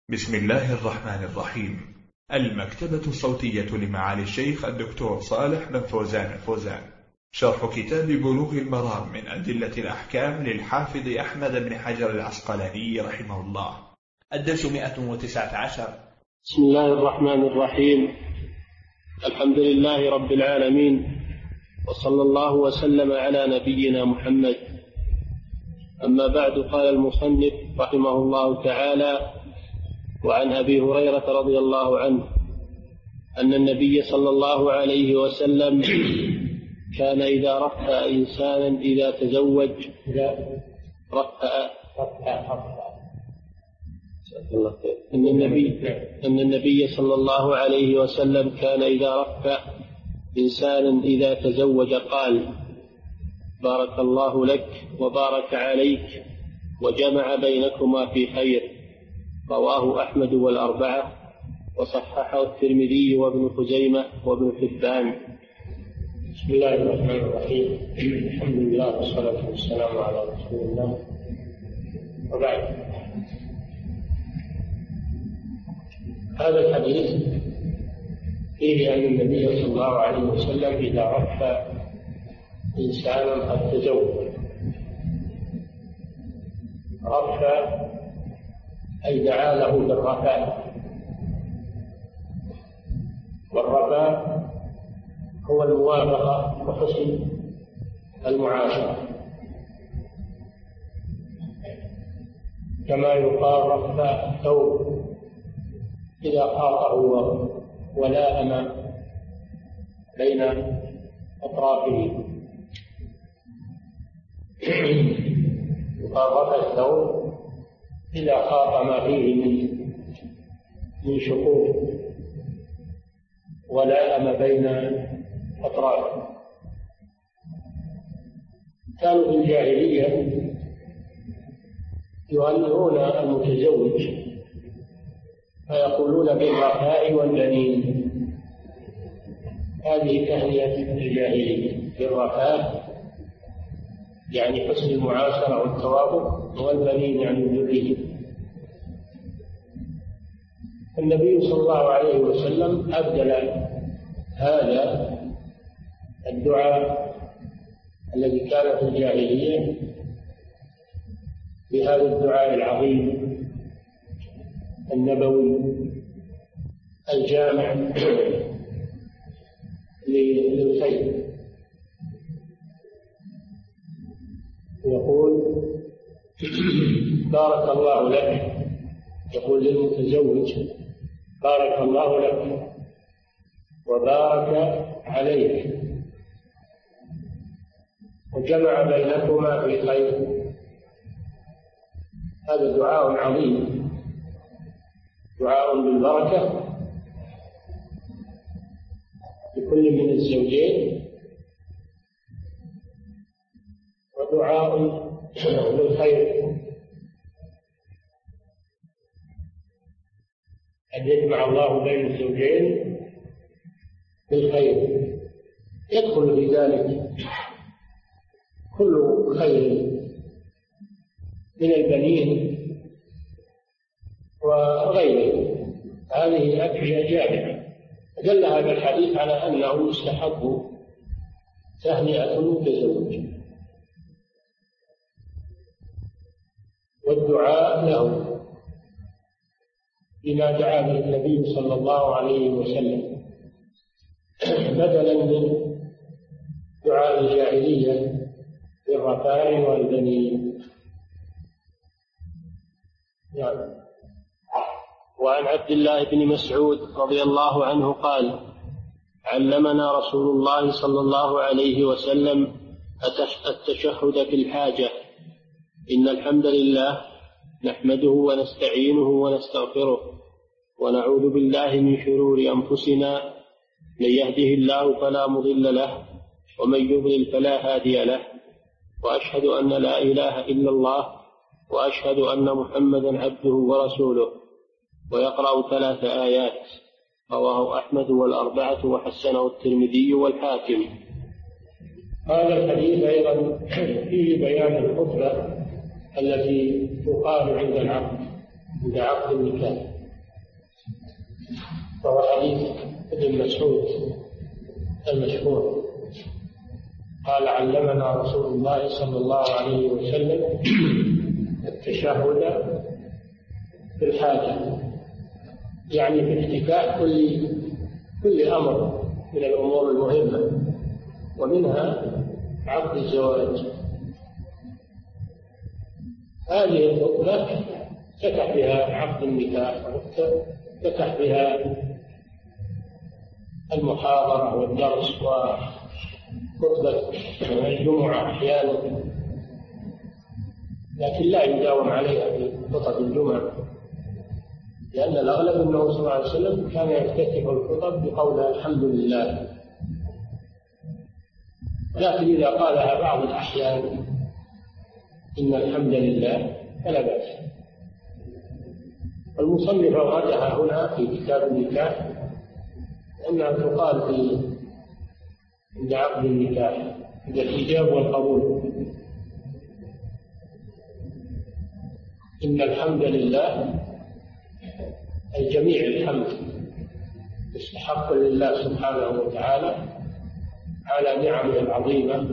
بسم الله الرحمن الرحيم. المكتبة الصوتية لمعالي الشيخ الدكتور صالح بن فوزان الفوزان، شرح كتاب بلوغ المرام من أدلة الأحكام للحافظ أحمد بن حجر العسقلاني رحمه الله. الدرس 119. بسم الله الرحمن الرحيم. الحمد لله رب العالمين، وصلى الله وسلم على نبينا محمد. أما بعد، قال المصنف رحمه الله تعالى: وعن أبي هريرة رضي الله عنه أن النبي صلى الله عليه وسلم كان إذا رفع إنسانا إذا تزوج أن النبي صلى الله عليه وسلم كان إذا رفع إنسانا إذا تزوج قال: بارك الله لك وبارك عليك وجمع بينكما في خير. رواه أحمد والأربعة، وصححه الترمذي وابن خزيمة وابن حبان. بسم الله الرحمن الرحيم. الحمد لله والصلاة والسلام على رسول الله، وبعد. هذا الحديث فيه أن النبي صلى الله عليه وسلم إذا رفع إنسانا قد تزوج، رفع أي دعا له بالرفاء، والرفاء هو الموافقة وحسن المعاشرة، كما يقال رفع الثوب إذا خاطه ولائم بين أطرافه. يقال رفع الثوب إذا خاط ما فيه من شقوق ولائم بين أطرافه. كانوا في الجاهلية يهنئون المتزوج فيقولون بالرفاء والبنين. هذه تهنئة الجاهلية بالرفاء، يعني حسن المعاشرة والتوافق، والبنين يعني الذرية. النبي صلى الله عليه وسلم أبدل هذا الدعاء الذي كان في الجاهلية بهذا الدعاء العظيم النبوي الجامع للخير. يقول: بارك الله لك، يقول للمتزوج: بارك الله لك وبارك عليك وجمع بينكما في خير. هذا دعاء عظيم، دعاء بالبركة لكل من الزوجين، ودعاء بالخير، أن يجمع الله بين الزوجين بالخير. يدخل في ذلك كل خير من البنين وغيره. هذه أدعية جامعة. دل هذا الحديث على أنه يستحب تهنئة المتزوج والدعاء له بما دعا به النبي صلى الله عليه وسلم، بدلا من دعاء الجاهلية بالرفاء والبنين. وعن عبد الله بن مسعود رضي الله عنه قال: علمنا رسول الله صلى الله عليه وسلم التشهد في الحاجة: إن الحمد لله نحمده ونستعينه ونستغفره ونعوذ بالله من شرور أنفسنا، من يهده الله فلا مضل له ومن يضلل فلا هادي له، وأشهد أن لا إله إلا الله وأشهد أن محمدا عبده ورسوله. ويقرأ 3 آيات. رواه أحمد والأربعة، وحسنه الترمذي والحاكم. هذا الحديث أيضا فيه بيان الخطبة التي تقال عند العقد، عند عقد النكاح، وهو حديث ابن مسعود المشهور قال: علمنا رسول الله صلى الله عليه وسلم التشهد في الحاجة، يعني في افتتاح كل أمر من الأمور المهمة، ومنها عقد الزواج. هذه الخطبة فتح بها عقد النكاح، فتح بها المحاضرة والدرس وخطبة الجمعة أحيانا، لكن لا يداوم عليها في خطب الجمعة، لأن الأغلب أنه صلى الله عليه وسلم كان يفتتح الخطب بقولها الحمد لله، لكن إذا قالها بعض الأحيان إن الحمد لله فلا بأس. المصنف أوردها هنا في كتاب النكاح أنها تقال عند عقد النكاح، عند الإيجاب والقبول: إن الحمد لله، أي جميع الحمد مستحق لله سبحانه وتعالى على نعمه العظيمة،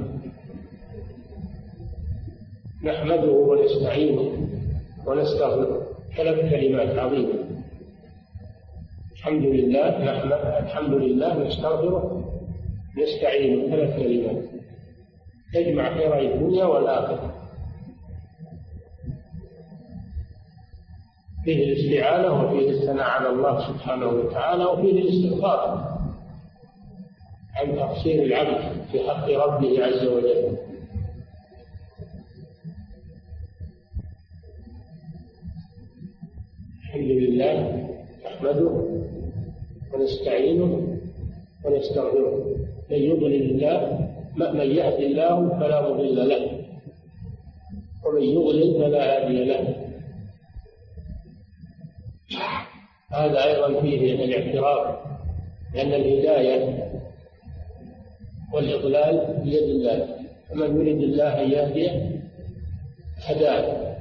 نحمده ونستعينه ونستغفره. 3 كلمات عظيمة: الحمد لله، نحمد، الحمد لله، نستغفره، نستعينه. 3 كلمات تجمع خيري الدنيا والآخرة. فيه الاستعانة، وفيه الثناء على الله سبحانه وتعالى، وفيه الاستغفار عن تقصير العبد في حق ربه عز وجل. الحمد لله نحمده ونستعينه ونستغفره. من يهد الله فلا مضل له، ومن يضلل فلا هادي له. هذا أيضا فيه الاعتراف لأن الهداية والإضلال بيد الله، فمن يريد الله أن يهديه هداه.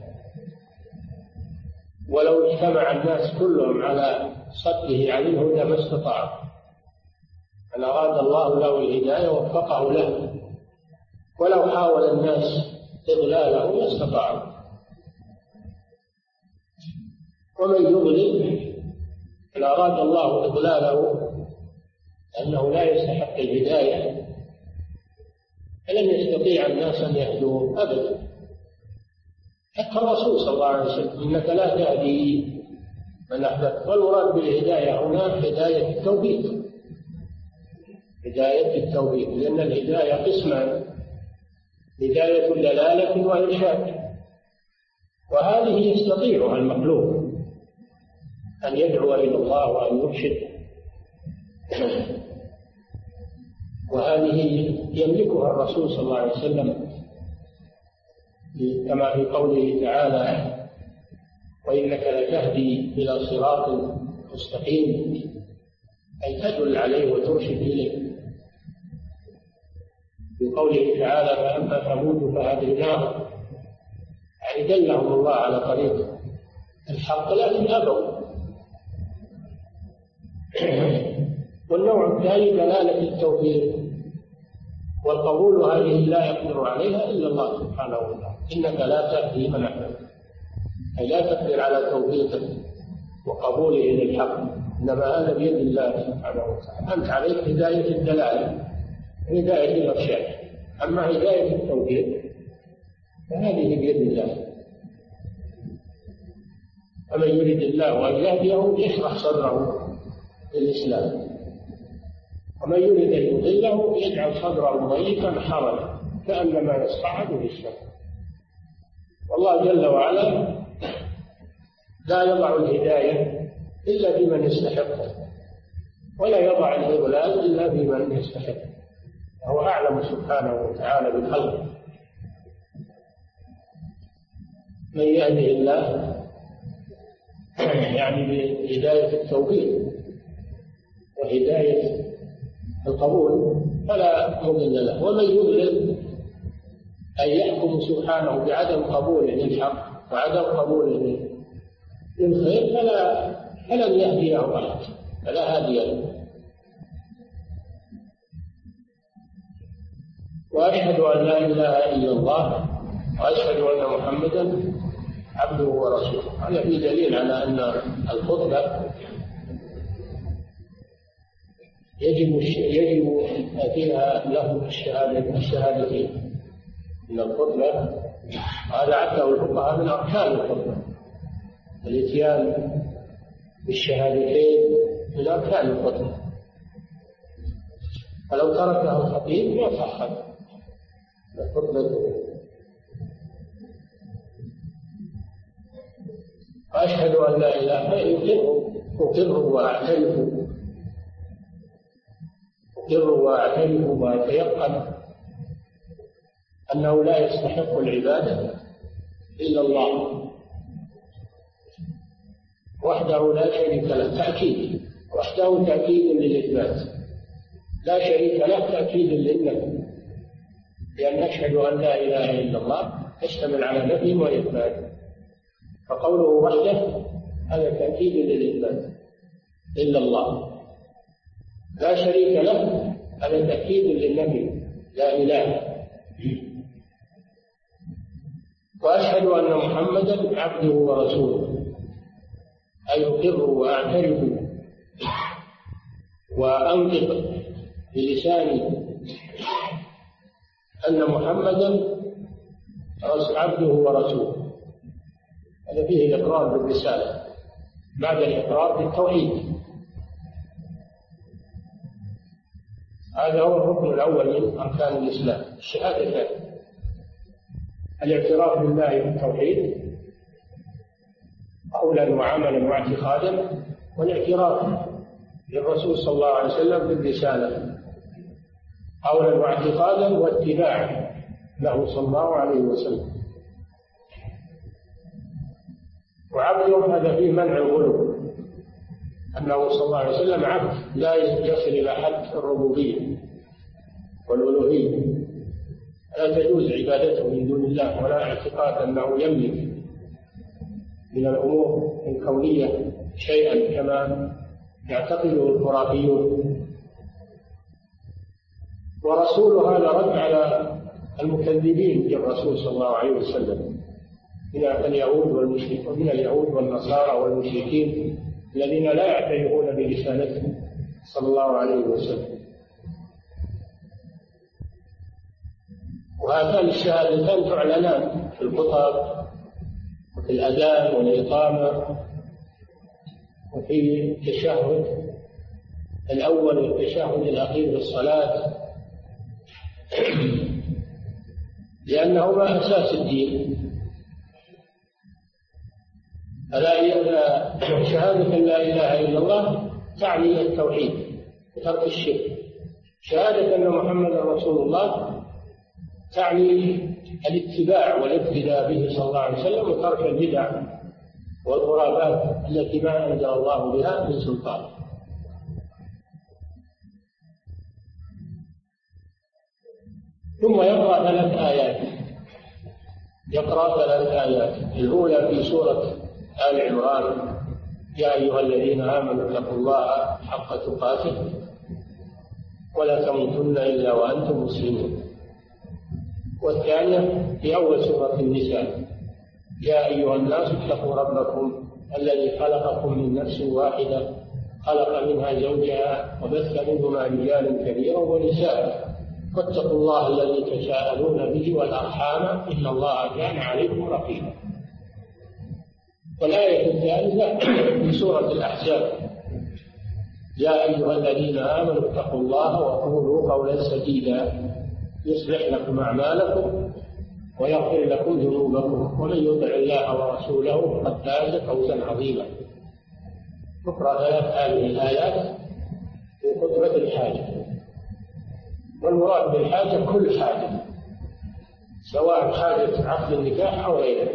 ولو اجتمع الناس كلهم على صده عن الهدى ما استطاعوا، أن أراد الله له الهداية وفقه له، ولو حاول الناس إضلاله ما استطاعوا. ومن يضلل إن أراد الله إضلاله أنه لا يستحق الهداية فلن يستطيع الناس أن يهدوه أبدا. حتى الرسول صلى الله عليه وسلم: إنك لا تهدي من أحببت. والمراد بالهداية هنا هداية التوفيق، هداية التوفيق، لأن الهداية قسمان: هداية دلالة وإرشاد، وهذه يستطيعها المخلوق أن يدعو إلى الله وأن يرشد، وهذه يملكها الرسول صلى الله عليه وسلم، كما في قوله تعالى: وإنك لتهدي إلى صراط مستقيم، أي تدل عليه وترشد إليه. في قوله تعالى: فأما ثمود فهديناهم، يعني دلهم الله على طريق الحق لكن أبوا. والنوع الثاني دلالة التوفيق والقبول، هذه لا يقدر عليها إلا الله سبحانه وتعالى. إنك لا تهدي من أحببت، أي لا تقدر على توفيقه وقبوله للحق، إنما هذا بيد الله سبحانه وتعالى. أنت عليك هداية الدلالة، هداية الإرشاد، أما هداية التوفيق فهذه بيد الله. فمن يريد الله أن يهديه يشرح صدره للإسلام، ومن يريد أن يضله يجعل صدره ضيقا حرجا كأنما يصعد في السماء. والله جل وعلا لا يضع الهداية إلا في من يستحقه، ولا يضع الإضلال إلا في من يستحقه، وهو أعلم سبحانه وتعالى بالخلق. من يهده الله يعني بهداية التوفيق وهداية القبول فلا مضل له، ومن يضلل أن يحكم سبحانه بعدم قبوله للحق وعدم قبوله للخير فلن يهديه أحد، فلا هادي له. وأشهد أن لا إله إلا الله وأشهد أن محمدا عبده ورسوله. هذا فيه دليل على أن الخطبة يجب فيها له الشهادتين. إن الخطبة هذا عده الفقهاء من أركان الخطبة، الإتيان بالشهادتين من أركان الخطبة، فلو تركه الخطيب ما صحت الخطبة. أشهد أن لا إله إلا الله أقر وأعترف وأتيقن أنه لا يستحق العبادة إلا الله وحده لا شريك له. تأكيد، وحده تأكيد للإثبات، لا شريك له تأكيد للنفي، لأن نشهد أن لا إله إلا الله تشتمل على نفي وإثبات، فقوله وحده هذا تأكيد للإثبات. إلا الله لا شريك له هذا تأكيد للنفي، لا إله. وأشهد أن محمدا عبده ورسوله، أي أقر وأعترف وأنطق بلساني أن محمدا عبده ورسوله. هذا فيه الإقرار بالرسالة بعد الإقرار بالتوحيد. هذا هو الركن الأول من أركان الإسلام، الشهادتان: الاعتراف بالله بالتوحيد قولا وعملا واعتقادا، والاعتراف للرسول صلى الله عليه وسلم بالرسالة قولا واعتقادا واتباعا له صلى الله عليه وسلم. وعبده هذا فيه منع الغلو، أنه صلى الله عليه وسلم عبد لا يصل إلى حد الربوبية والألوهية، لا تجوز عبادته من دون الله، ولا اعتقاد أنه يملك من الأمور الكونية شيئا كما يعتقده الخرافيون. ورسول هذا رد على المكذبين بالرسول صلى الله عليه وسلم من اليهود والنصارى والمشركين الذين لا يعترفون برسالته صلى الله عليه وسلم. وهاتان الشهادتان تعلنان في الخطب وفي الأذان والإقامة وفي التشهد الأول والتشهد الأخير في الصلاة، لأنهما أساس الدين. شهادة لا إله إلا الله تعني التوحيد وترك الشرك. شهادة أن محمدا رسول الله تعني الاتباع والاقتداء به صلى الله عليه وسلم وترك البدع والخرافات التي ما أنزل الله بها من سلطان. ثم يقرأ ثلاث آيات. الأولى في سورة آل عمران: يا أيها الذين آمنوا اتقوا الله حق تقاته ولا تموتن إلا وأنتم مسلمون. والثانية في أول سورة النساء: يا أيها الناس اتقوا ربكم الذي خلقكم من نفس واحدة خلق منها زوجها وبث منهما رجالا كثيرا ونساء واتقوا الله الذي تساءلون به والأرحام إن الله كان عليكم رقيبا. والآية الثالثة في سورة الأحزاب: يا أيها الذين آمنوا اتقوا الله وقولوا قولا سديدا يصلح لكم أعمالكم ويغفر لكم ذنوبكم ومن يطع الله ورسوله فقد فاز فوزا عظيما. تقرأ هذه الآيات في خطبة الحاجة، والمراد بالحاجة كل حاجة، سواء حاجة عقد النكاح أو غيره.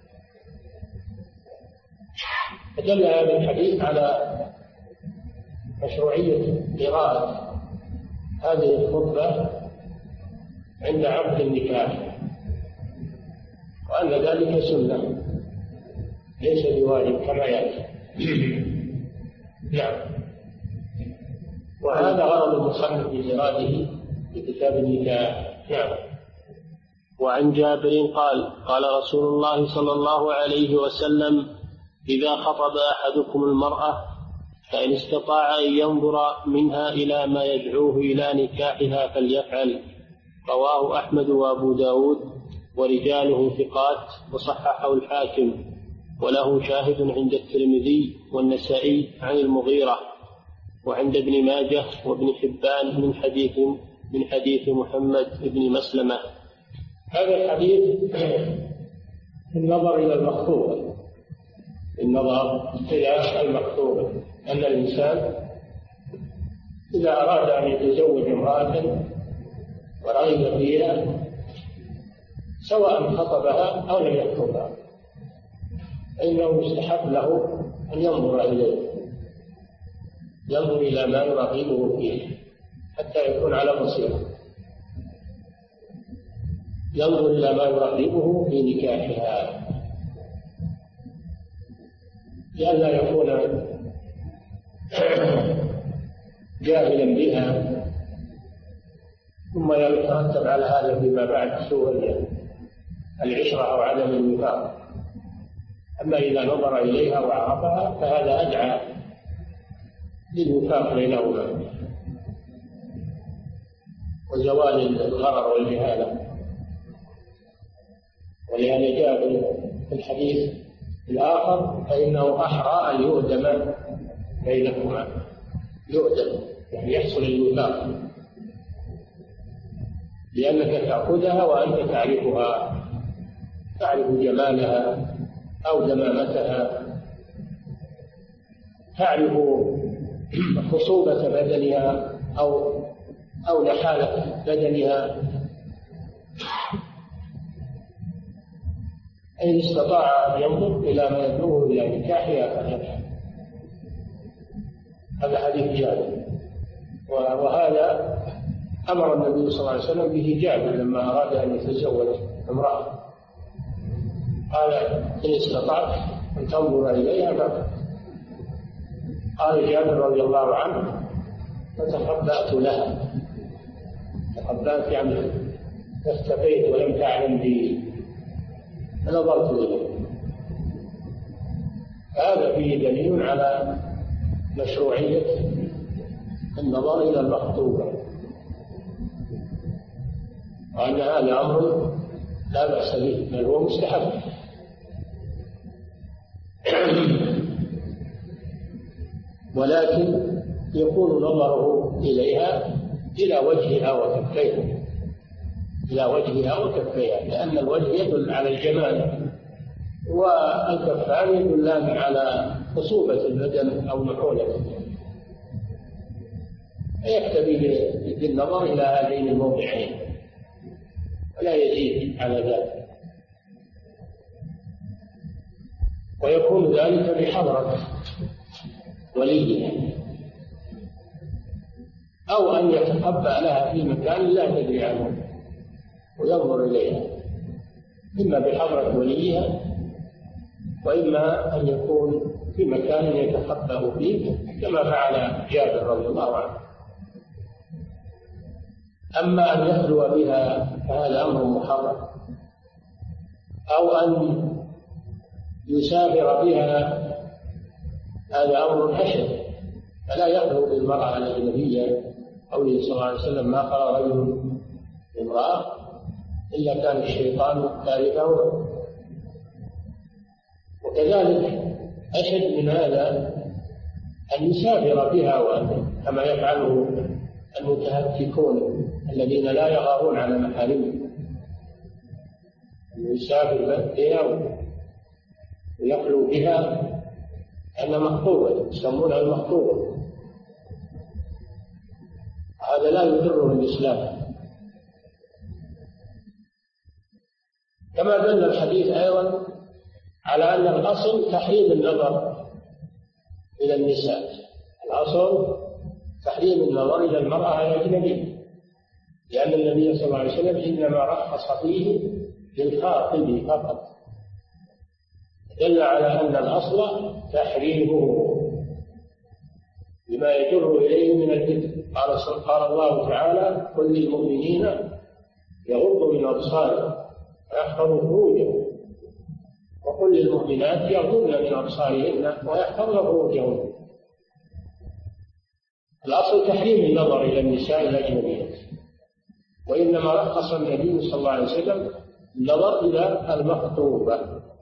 فدل هذا الحديث على مشروعية قراءة هذه الخطبة عند عقد النكاح، وأن ذلك سنة، ليس بواجب كما يأتي. نعم. وهذا غرض المصنف بإراده في كتاب النكاح. نعم. وعن جابر قال قال رسول الله صلى الله عليه وسلم: إذا خطب أحدكم المرأة فإن استطاع أن ينظر منها إلى ما يدعوه إلى نكاحها فليفعل. رواه أحمد وأبو داود ورجاله ثقات وصححه الحاكم، وله شاهد عند الترمذي والنسائي عن المغيرة وعند ابن ماجه وابن حبان من حديث محمد بن مسلمة. هذا الحديث النظر إلى المخطوبة، النظر إلى المخطوبة، أن الإنسان إذا أراد أن يتزوج امرأة ورغب فيها سواء خطبها أو لم يخطبها فإنه يستحب له أن ينظر إليه، ينظر إلى ما يرغبه فيه حتى يكون على بصيرة، ينظر إلى ما يرغبه في نكاحها لئلا يكون جاهلا بها ثم يترتب على هذا فيما بعد سوء العشرة أو عدم الوفاق. أما إذا نظر إليها وعرفها فهذا أدعى للوفاق بينهما وزوال الغرر والجهالة. ولهذا جاء في الحديث الآخر: فإنه أحرى أن يؤدم بينكما، يؤدم يعني يحصل الوفاق، لأنك تأخذها وأنت تعرفها، تعرف جمالها أو دمامتها، تعرف خصوبة بدنها أو نحالة بدنها. إن استطاع أن ينظر إلى ما يدعوه إلى نكاحها فليفعل. هذا حديث جابر، وهذا أمر النبي صلى الله عليه وسلم به جابر لما أراد أن يتزوج امرأة، قال: إن استطعت أن تنظر إليها فافعل. قال جابر رضي الله عنه: فتخبأت لها، تخبأت يعني اختفيت ولم تعلم بي، فنظرت إليه. هذا فيه دليل على مشروعية النظر إلى المخطوبة، وأن هذا أمر لا بأس به بل هو مستحب. ولكن يكون نظره إليها إلى وجهها وكفيها، إلى وجهها وكفيها، لأن الوجه يدل على الجمال والكفان يدلان على خصوبة البدن أو نحولته، فيكتفي بالنظر إلى هذين الموضعين ولا يزيد على ذلك. ويكون ذلك بحضرة وليها، أو أن يتخبأ لها في مكان لا تدري عنه وينظر إليها، إما بحضرة وليها وإما أن يكون في مكان يتخبأ فيه كما فعل جابر رضي الله عنه. أما أن يخلو بها فهذا أمر محرم، أو أن يسافر بها هذا أمر أشد، فلا يخلو بالمرأة الأجنبية. قوله صلى الله عليه وسلم: ما خلى رجل امرأة إلا كان الشيطان ثالثهما. وكذلك أشد من هذا أن يسافر بها كما يفعله المتهتكون الذين لا يغارون على محارمهم، يسافر بها ويخلو بها أن مخطوبة، يسمونها المخطوبة. هذا لا يضره الإسلام. كما دل الحديث أيضا على أن الأصل تحريم النظر إلى النساء، الأصل تحريم النظر إلى المرأة الأجنبية، لأن النبي صلى الله عليه وسلم إنما رخص فيه للخاطب فقط، دل على أن الأصل تحريمه لما يجر إليه من الفتن. قال الله تعالى: قل للمؤمنين يغضوا من أبصارهم ويحفظوا فروجهم، وقل للمؤمنات يغضضن من أبصارهن ويحفظن فروجهن. الأصل تحريم النظر إلى النساء الأجنبيات، وإنما رخص النبي صلى الله عليه وسلم النظر إلى المخطوبة.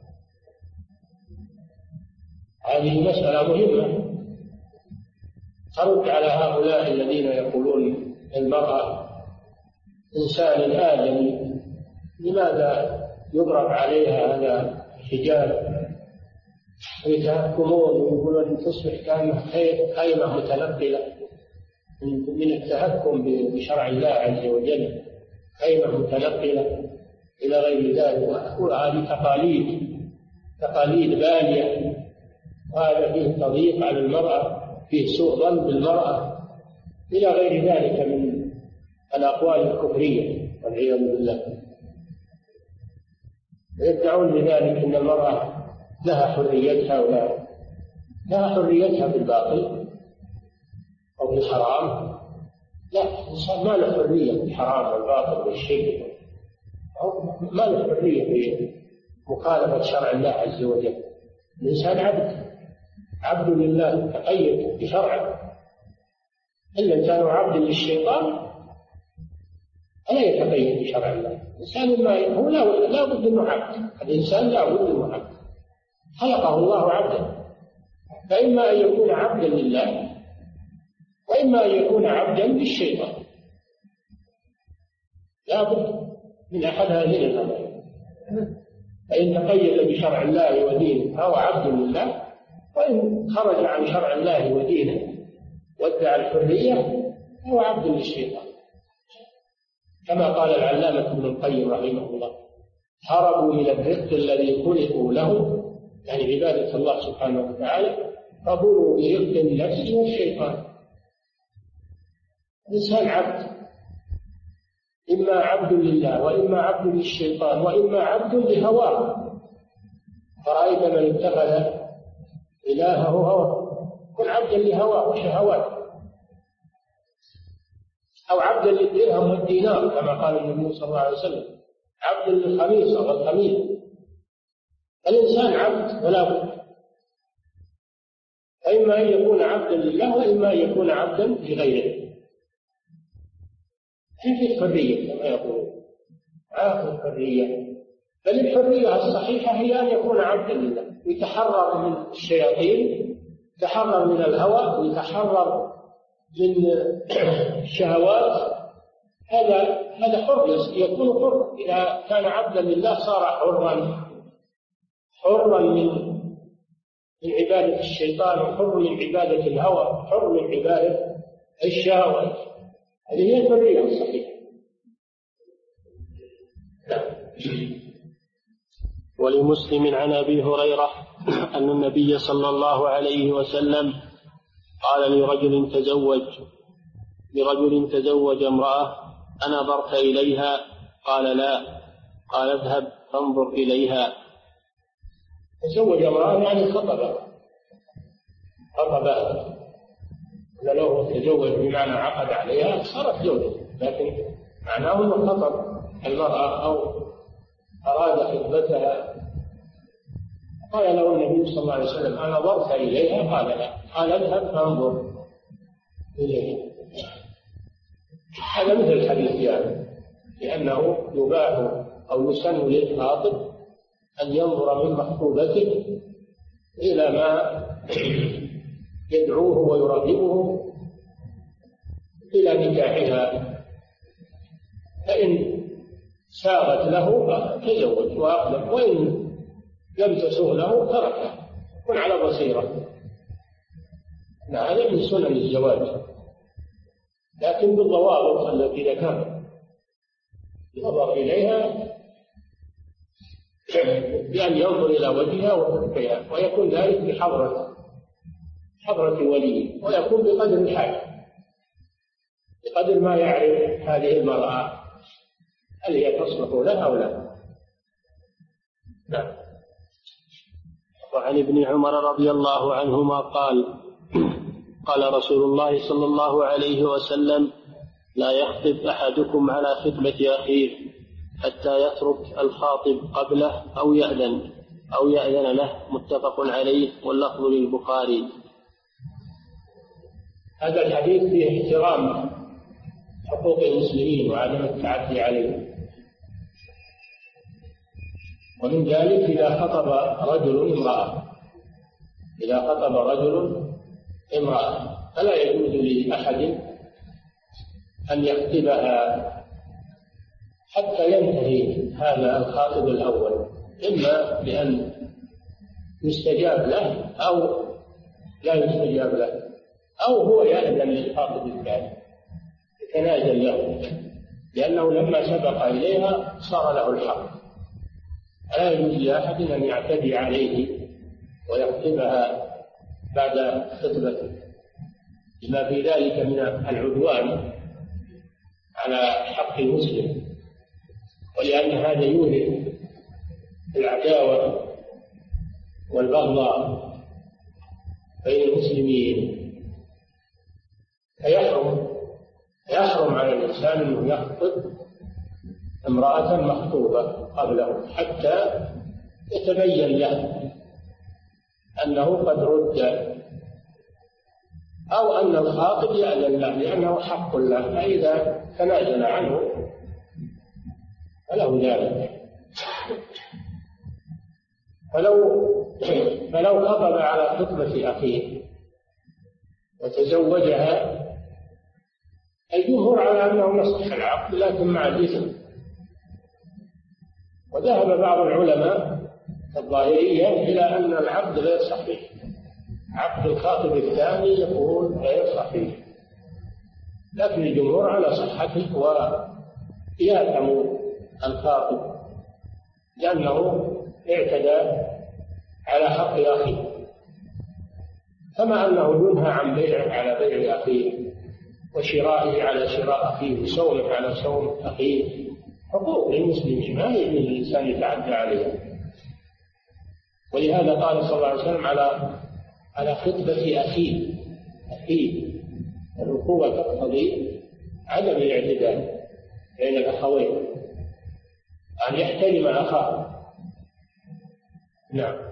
هذه مسألة مهمة ترد على هؤلاء الذين يقولون المرأة إنسان آدمي، لماذا يضرب عليها هذا الحجاب؟ ويتهكمون ويقولون أن تصبح كأنها خيمة متنقلة من التهكم بشرع الله عز وجل، خيمة متنقلة إلى غير ذلك. وهذه تقاليد بالية، وهذا فيه تضييق على المرأة، فيه سوء ظن بالمرأة، إلى غير ذلك من الأقوال الكفرية والعياذ بالله. يدعون بذلك أن المرأة لها حريتها ولا لها حريتها بالباطل أو بالحرام. لا، الإنسان ما له حرية بالحرام والباطل والشرك، ما له حرية بمخالفة شرع الله عز وجل. الإنسان عبد لله، تقيد بشرعه. إلا إن كان عبد للشيطان ألا يتقيد بشرع الله. الإنسان ما هو لا بد أنه عبد، الإنسان لا بد أنه عبد، خلقه الله عبدا، فإما أن يكون عبدا لله وإما أن يكون عبدا للشيطان. لا بد من أحد هذين الأمرين. فإن تقيد بشرع الله ودينه فهو عبد لله، وإن خرج عن شرع الله ودينه وادعى الحرية فهو عبد للشيطان. كما قال العلامة ابن القيم رحمه الله: هربوا من الرق الذي خلقوا له، يعني عبادة الله سبحانه وتعالى، فضروا برق النفس والشيطان. الإنسان عبد، إما عبد لله وإما عبد للشيطان وإما عبد لهواه. فرأيت من اتخذ إلهه هواه، كن عبدا لهواه وشهواته، أو عبدا للدرهم والدينار كما قال النبي صلى الله عليه وسلم، عبدا للخميصة والخميل. الإنسان عبد ولا بد، فإما أن يكون عبدا لله وإما أن يكون عبدا لغيره. في حرية كما يقولون، الحرية، بل الحرية الصحيحة هي أن يكون عبدا لله، ويتحرر من الشياطين، يتحرر من الهوى، ويتحرر من الشهوات. هذا حر، يكون حر. إذا كان عبدا لله صار حرا من عبادة الشيطان، وحر من عبادة الهوى، حر من عبادة الشهوات. هذه هي الحرية الصحيحة. ولمسلم عن أبي هريرة أن النبي صلى الله عليه وسلم قال لرجل تزوج امرأة: أنظرت إليها؟ قال: لا. قال: اذهب فانظر إليها. تزوج امرأة يعني خطبها، لو تزوج بمعنى عقد عليها صارت زوجة، لكن معناه أنه خطب المرأة أو أراد خطبتها. قال له النبي صلى الله عليه وسلم: أنظرت إليها؟ قال: لا. قال: اذهب فانظر إليها. هذا مثل الحديث يعني، لأنه يباح أو يسن للخاطب أن ينظر من مخطوبته إلى ما يدعوه ويرغبه إلى نكاحها، فإن ساغت له تزوج وأقبل، وإن لم تسوغ له تركها. كن على بصيرة. هذا من سنن الزواج، لكن بالضوابط التي ذكرنا. ينظر إليها بأن ينظر إلى وجهها وكفيها، ويكون ذلك بحضرة وليه، ويكون بقدر الحاجة، بقدر ما يعرف هذه المرأة هل هي تصلح له أو لا. نعم. وعن ابن عمر رضي الله عنهما قال قال رسول الله صلى الله عليه وسلم لا يخطب أحدكم على خطبة أخيه حتى يترك الخاطب قبله أو يأذن له. متفق عليه واللفظ للبخاري. هذا الحديث فيه احترام حقوق المسلمين وعدم التعدي عليهم، ومن ذلك إذا خطب رجل امرأة فلا يجوز لأحد أن يخطبها حتى ينتهي هذا الخاطب الأول، إما بأن يستجاب له أو لا يستجاب له، أو هو يأذن للخاطب الثاني يتنازل له، لأنه لما سبق إليها صار له الحق. لا يجوز لأحد أن يعتدي عليه ويخطبها بعد خطبته، لما في ذلك من العدوان على حق المسلم، ولأن هذا يورث العداوة والبغضاء بين المسلمين. فيحرم على الإنسان أنه يخطب امرأة مخطوبة قبله حتى يتبين له أنه قد رد، أو أن الخاطب يأذن له لأنه حق له، فإذا تنازل عنه فله ذلك. فلو خطب على خطبة أخيه وتزوجها، الجمهور على أنه يصح العقد لكن مع الإثم، وذهب بعض العلماء الظاهرية إلى أن العقد غير صحيح، عقد الخاطب الثاني يكون غير صحيح، لكن الجمهور على صحته ويأثم الخاطب لأنه اعتدى على حق أخيه، كما أنه ينهى عن على بيع أخيه وشرائه على شراء أخيه وصومه على صوم أخيه. حقوق للمسلمين ما يجوز الإنسان يتعدى عليها، ولهذا قال صلى الله عليه وسلم على خطبة أخيه. الأخوة تقتضي عدم الاعتداء بين الأخوين، أن يحترم أخاه. نعم.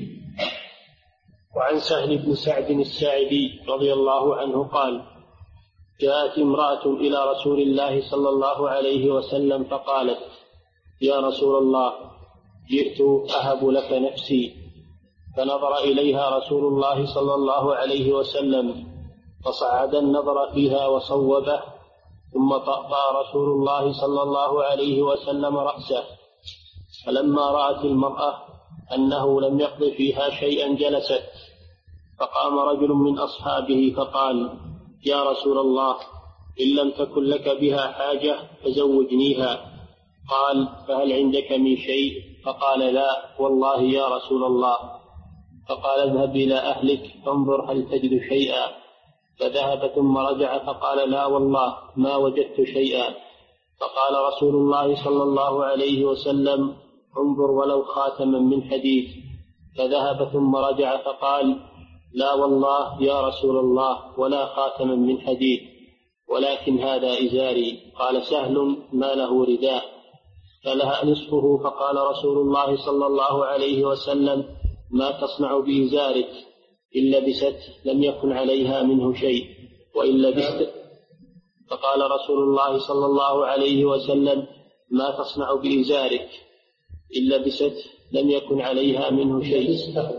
وعن سهل بن سعد الساعدي رضي الله عنه قال جاءت امرأة إلى رسول الله صلى الله عليه وسلم فقالت يا رسول الله جئت أهب لك نفسي، فنظر إليها رسول الله صلى الله عليه وسلم فصعد النظر فيها وصوبه، ثم طأطأ رسول الله صلى الله عليه وسلم رأسه، فلما رأت المرأة أنه لم يقض فيها شيئا جلست، فقام رجل من أصحابه فقال يا رسول الله إن لم تكن لك بها حاجة فزوجنيها. قال فهل عندك من شيء؟ فقال لا والله يا رسول الله. فقال اذهب إلى أهلك فانظر هل تجد شيئا، فذهب ثم رجع فقال لا والله ما وجدت شيئا. فقال رسول الله صلى الله عليه وسلم انظر ولو خاتما من حديد، فذهب ثم رجع فقال لا والله يا رسول الله ولا خاتما من حديد، ولكن هذا إزاري. قال سهل ما له رداء فلها نصفه. فقال رسول الله صلى الله عليه وسلم ما تصنع بإزارك؟ إن لبست لم يكن عليها منه شيء وإن لبست. فقال رسول الله صلى الله عليه وسلم ما تصنع بإزارك؟ إن لبست لم يكن عليها منه شيء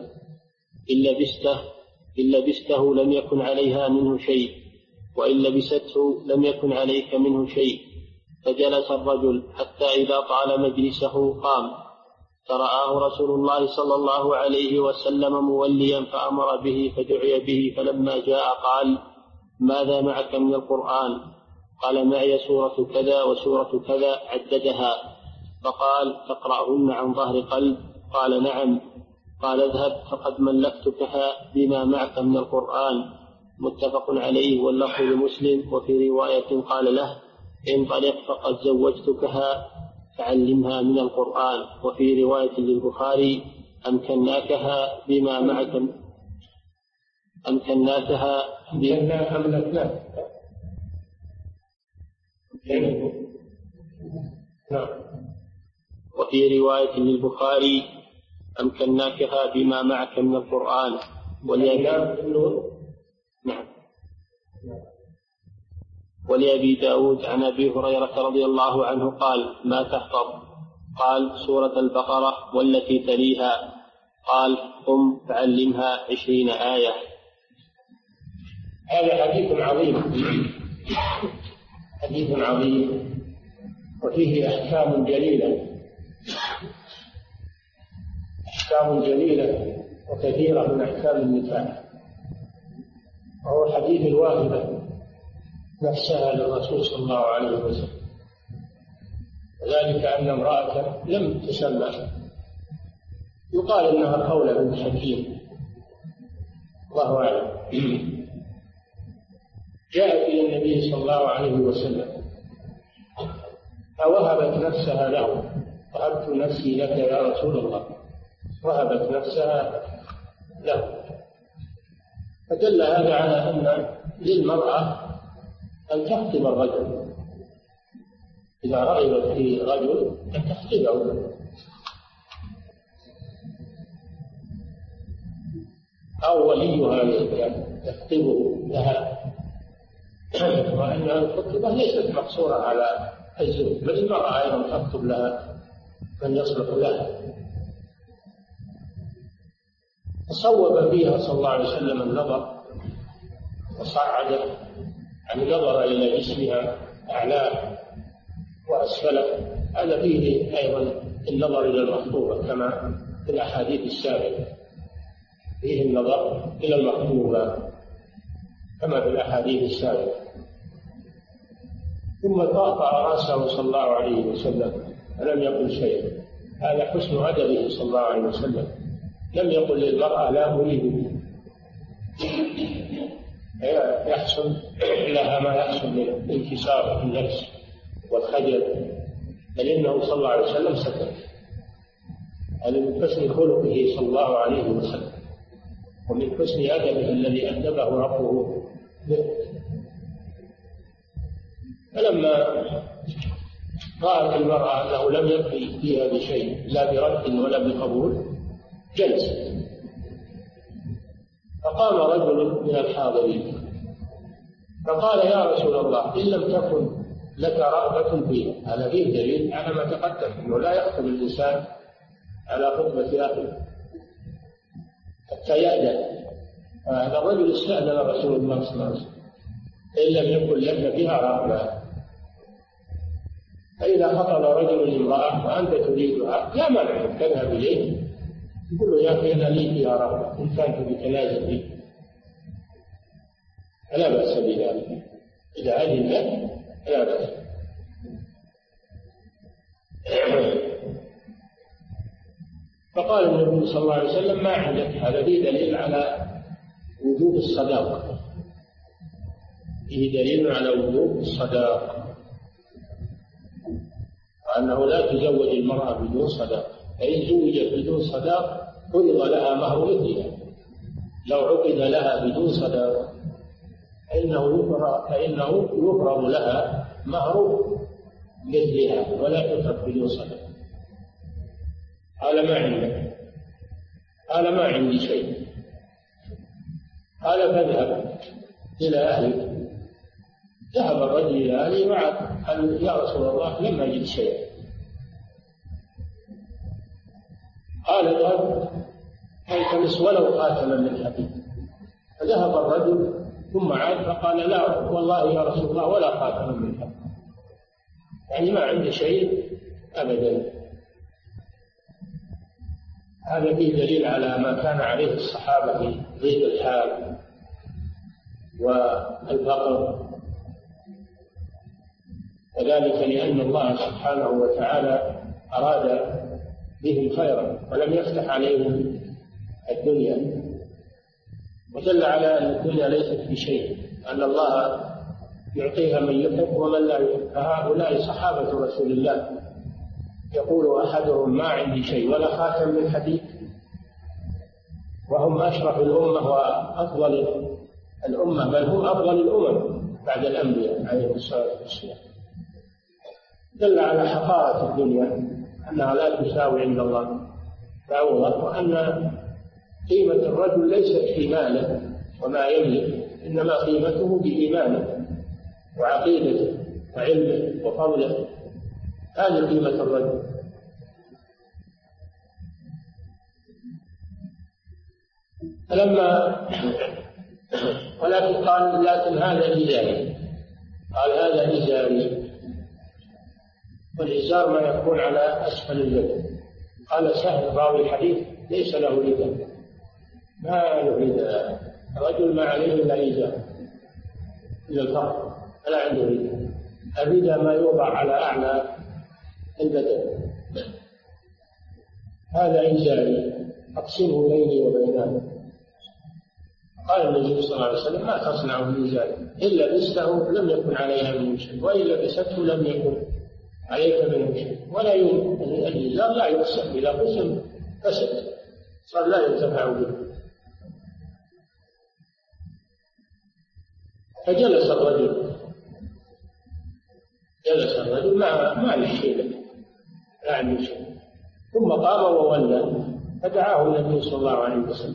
إن لبسته لم يكن عليها منه شيء وإن لبسته لم يكن عليك منه شيء. فجلس الرجل حتى إذا طال مجلسه قام، فرآه رسول الله صلى الله عليه وسلم موليا فأمر به فدعي به، فلما جاء قال ماذا معك من القرآن؟ قال معي سورة كذا وسورة كذا عددها. فقال تقرأهن عن ظهر قلب؟ قال نعم. قال اذهب فقد ملكتكها بما معك من القرآن. متفق عليه واللفظ لمسلم. وفي رواية قال له انطلق فقد زوجتكها فعلمها من القرآن. وفي رواية للبخاري أمكناكها بما معك أمكناكها أملكناك. نعم. وفي رواية للبخاري أمكناكها بما معك من القرآن. نعم. ولأبي داود عن أبي هريرة رضي الله عنه قال: ما تحفظ؟ قال: سورة البقرة والتي تليها. قال: قم فعلمها 20 آية. هذا حديث عظيم، حديث عظيم وفيه أحكام جليلة، أحكام جليلة وكثيرة من أحكام النكاح. وهو حديث الواهبة نفسها للرسول صلى الله عليه وسلم، وذلك أن امرأة لم تسمى، يقال إنها خولة بنت حكيم، الله أعلم، جاءت إلى النبي صلى الله عليه وسلم فوهبت نفسها له: وهبت نفسي لك يا رسول الله. وهبت نفسها له. فدل هذا على أن للمرأة أن تخطب الرجل إذا رغبت في رجل، أن تخطبه أو وليها يخطبه لها. وأن الخطبة ليست مقصورة على الزوج، بل المرأة أيضا تخطب لها من يصلح لها. فصوب فيها صلى الله عليه وسلم النظر وصعد عن النظر إلى جسمها أعلاه وأسفله. هذا فيه أيضا النظر إلى المخطوبة كما في الأحاديث السابقة، فيه النظر إلى المخطوبة كما في الأحاديث السابقة. ثم طأطأ رأسه صلى الله عليه وسلم فلم يقل شيئا. هذا حسن أدبه صلى الله عليه وسلم، لم يقل للمرأة لا أريد، يحصل لها ما يحصل من انكسار النفس والخجل، بل إنه صلى الله عليه وسلم سكت. هذا من حسن خلقه صلى الله عليه وسلم، ومن حسن أدبه الذي أدبه ربه به. فلما رأت المرأة أنه لم يقضي فيها بشيء لا برد ولا بقبول جلست. فقام رجل من الحاضرين فقال: يا رسول الله، إن لم تكن لك رغبة فيها. هذا فيه دليل على ما تقدم، أنه لا يخطب الإنسان على خطبة أخيه حتى يأذن. هذا الرجل استأذن رسول الله صلى الله عليه وسلم: إن لم يكن لك فيها رغبة. فإذا خطب رجل امرأة وأنت تريدها لا مانع أن تذهب إليه، يقول له: يا أخي أنا لي فيها رغبة، إن كانت بتنازل بي فلا بأس بذلك، إذا أذن لك فلا بأس. فقال النبي صلى الله عليه وسلم: ما عندك. هذا فيه دليل على وجوب الصداقة، فيه دليل على وجوب الصداقة، وأنه لا تزوج المرأة بدون صداقة، فإن زوجت بدون صداقة فرض لها مهر مثلها. لو عقد لها بدون صداقة فإنه يفرض لها مهر مثلها ولا تترك بدون صداقة. قال: ما عندك؟ قال: ما عندي شيء. قال: فاذهب إلى أهلك. ذهب الرجل إلى أهله معه. قال: يا رسول الله، لم أجد شيئا. قال: اذهب فالتمس ولو خاتما من حديد. فذهب الرجل ثم عاد فقال: لا والله يا رسول الله، ولا خاتما من حديد، يعني ما عنده شيء أبدا. هذا فيه دليل على ما كان عليه الصحابة في ضيق الحال والفقر، وذلك لأن الله سبحانه وتعالى أراد بهم خيرا ولم يفتح عليهم الدنيا، ودل على أن الدنيا ليست بشيء، أن الله يعطيها من يحب ومن لا يحب. فهؤلاء صحابة رسول الله، يقول أحدهم: ما عندي شيء ولا خاتم من حديد، وهم أشرف الأمة وأفضل الأمة، بل هم أفضل الأمم بعد الأنبياء عليهم الصلاة والسلام. دل على حقارة الدنيا، أنها لا تساوي عند الله فأوضح، وأن قيمة الرجل ليست في ماله وما يملك، إنما قيمته بإيمانه وعقيدته وعلمه وفضله، هذه قيمة الرجل. ولكن قال لكن هذا إزاري، قال هذا إزاري، والإزار ما يكون على أسفل الجبل. قال سهل راوي الحديث ليس له رداء، ما له رداء، الرجل ما عليه إلا إزار إلى الفرق، فلا عنده رداء. الرداء ما يوضع على أعلى البدن. هذا إزاري أقسمه بيني وبينه. قال النبي صلى الله عليه وسلم ما تصنع بإزاري، إن لبسته لم يكن عليها منه شيء، وإن لبسته لم يكن عليك منه شيء. ولا يمكن الإزار لا يقسم، إذا قسم فسد صار لا ينتفع به. فجلس الرجل ما يشيل لا عنده شيء، ثم قام وولى، فدعاه النبي صلى الله عليه وسلم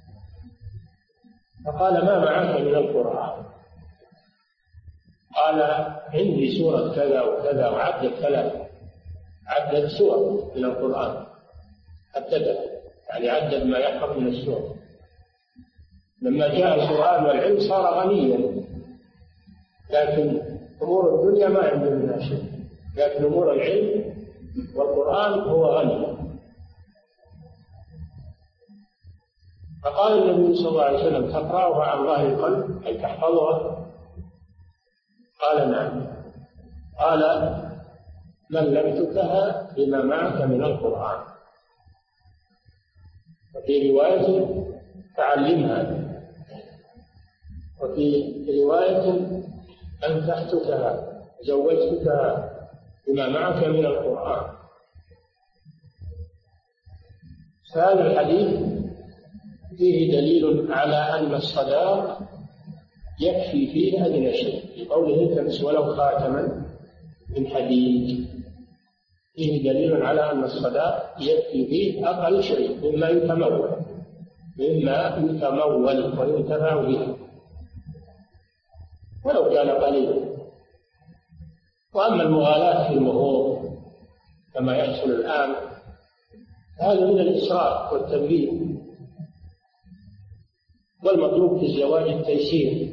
فقال ما معك من القرآن؟ قال عندي سورة كذا وكذا، وعدد ثلاثة، عدد سور من القرآن، عددها يعني عدد ما يحفظ من السور. لما جاء القرآن والعلم صار غنيا، لكن أمور الدنيا ما عنده منها شيء، لكن أمور العلم والقرآن هو غني. فقال النبي صلى الله عليه وسلم تقرأها عن ظهر القلب أي تحفظها؟ قال نعم. قال ملكتكها بما معك من القرآن، وفي رواية تعلمها، وفي رواية أنكحتكها زوجتكها بما معك من القرآن. فهذا الحديث فيه دليل على أن الصداق يكفي فيه أدنى شيء، لقوله تمس ولو خاتما من حديد. فيه دليل على أن الصداق يكفي فيه أقل شيء مما يتمول وينتفع به ولو كان قليلا. وأما المغالاة في المهور كما يحصل الآن هذا من الإسراف والتبذير، والمطلوب في الزواج التيسير،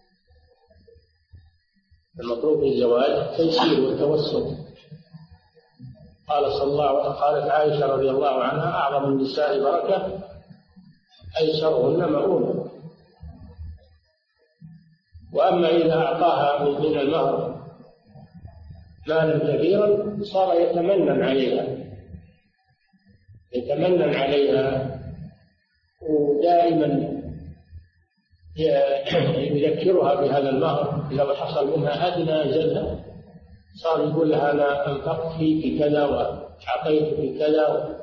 المطلوب في الزواج التيسير والتوسط. قالت عائشة رضي الله عنها أعظم النساء بركة أيسرهن مؤونة. وأما إذا أعطاها من المهر مالا كثيرا صار يتمنن عليها ودائما يذكرها بهذا المهر. إذا حصل منها أدنى زلة صار يقول لها أنا أنفقت فيك كذا وأعطيتك كذا،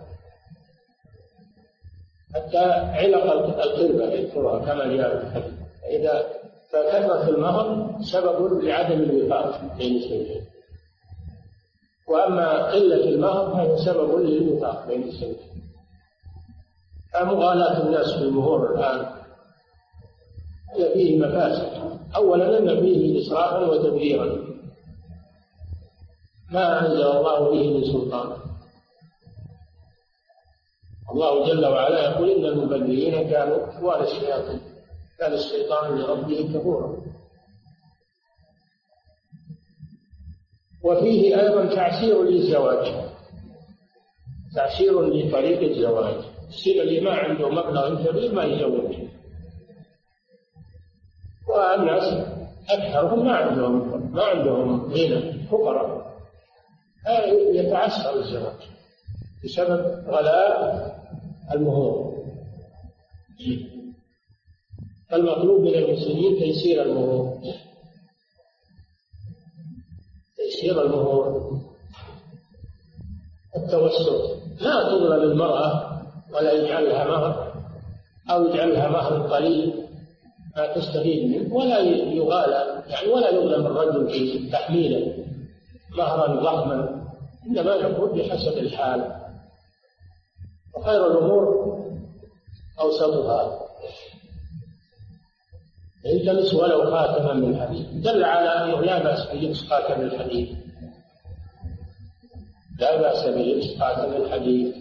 حتى علق القربة يذكرها كما جاء في الحديث. إذا فكثرة المهر سبب لعدم الوفاق بين الزوجين، وأما قلة المهر فهي سبب للوفاق بين الزوجين. فمغالاة الناس في المهور الآن هي فيه مفاسد. أولا أن فيه إسرافا وتبذيرا ما أنزل الله به من سلطان. الله جل وعلا يقول إن المبذرين كانوا إخوان الشياطين، كان الشيطان لربه كفورا. وفيه أيضا تعسير للزواج، تعسير لطريق الزواج. السن اللي ما عنده مبلغ كبير ما يزوج، والناس أكثرهم ما عندهم غنى، فقراء، يتعسر الزواج بسبب غلاء المهور. فالمطلوب من المسلمين تيسير المهور، التوسط. لا تظلم المرأة ولا يجعل لها مهر أو يجعلها مهر قليل ما تستفيد منه، ولا يغالى يعني ولا يظلم الرجل في تحميله مهرا ضخما، إنما يكون بحسب الحال. وخير الأمور أوسطها. التمس ولو خاتما من حديد، دل على أنه لا بأس بلبس خاتم الحديد، لا بأس بلبس خاتم الحديد.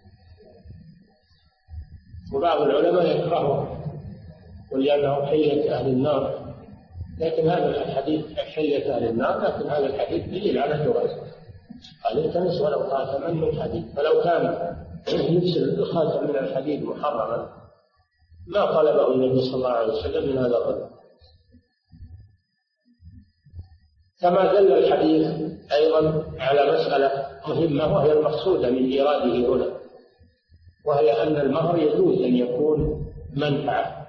وبعض العلماء يكرهه ولأنه حية أهل النار، لكن هذا الحديث حية أهل النار، لكن هذا الحديث دليل على الجواز. قال التمس ولو خاتما من حديد، فلو كان لبس الخاتم من الحديد محرما ما طلبه النبي صلى الله عليه وسلم من هذا الرجل. كما دل الحديث أيضا على مسألة مهمة وهي المقصودة من إيراده هنا، وهي أن المهر يجوز أن يكون منفعة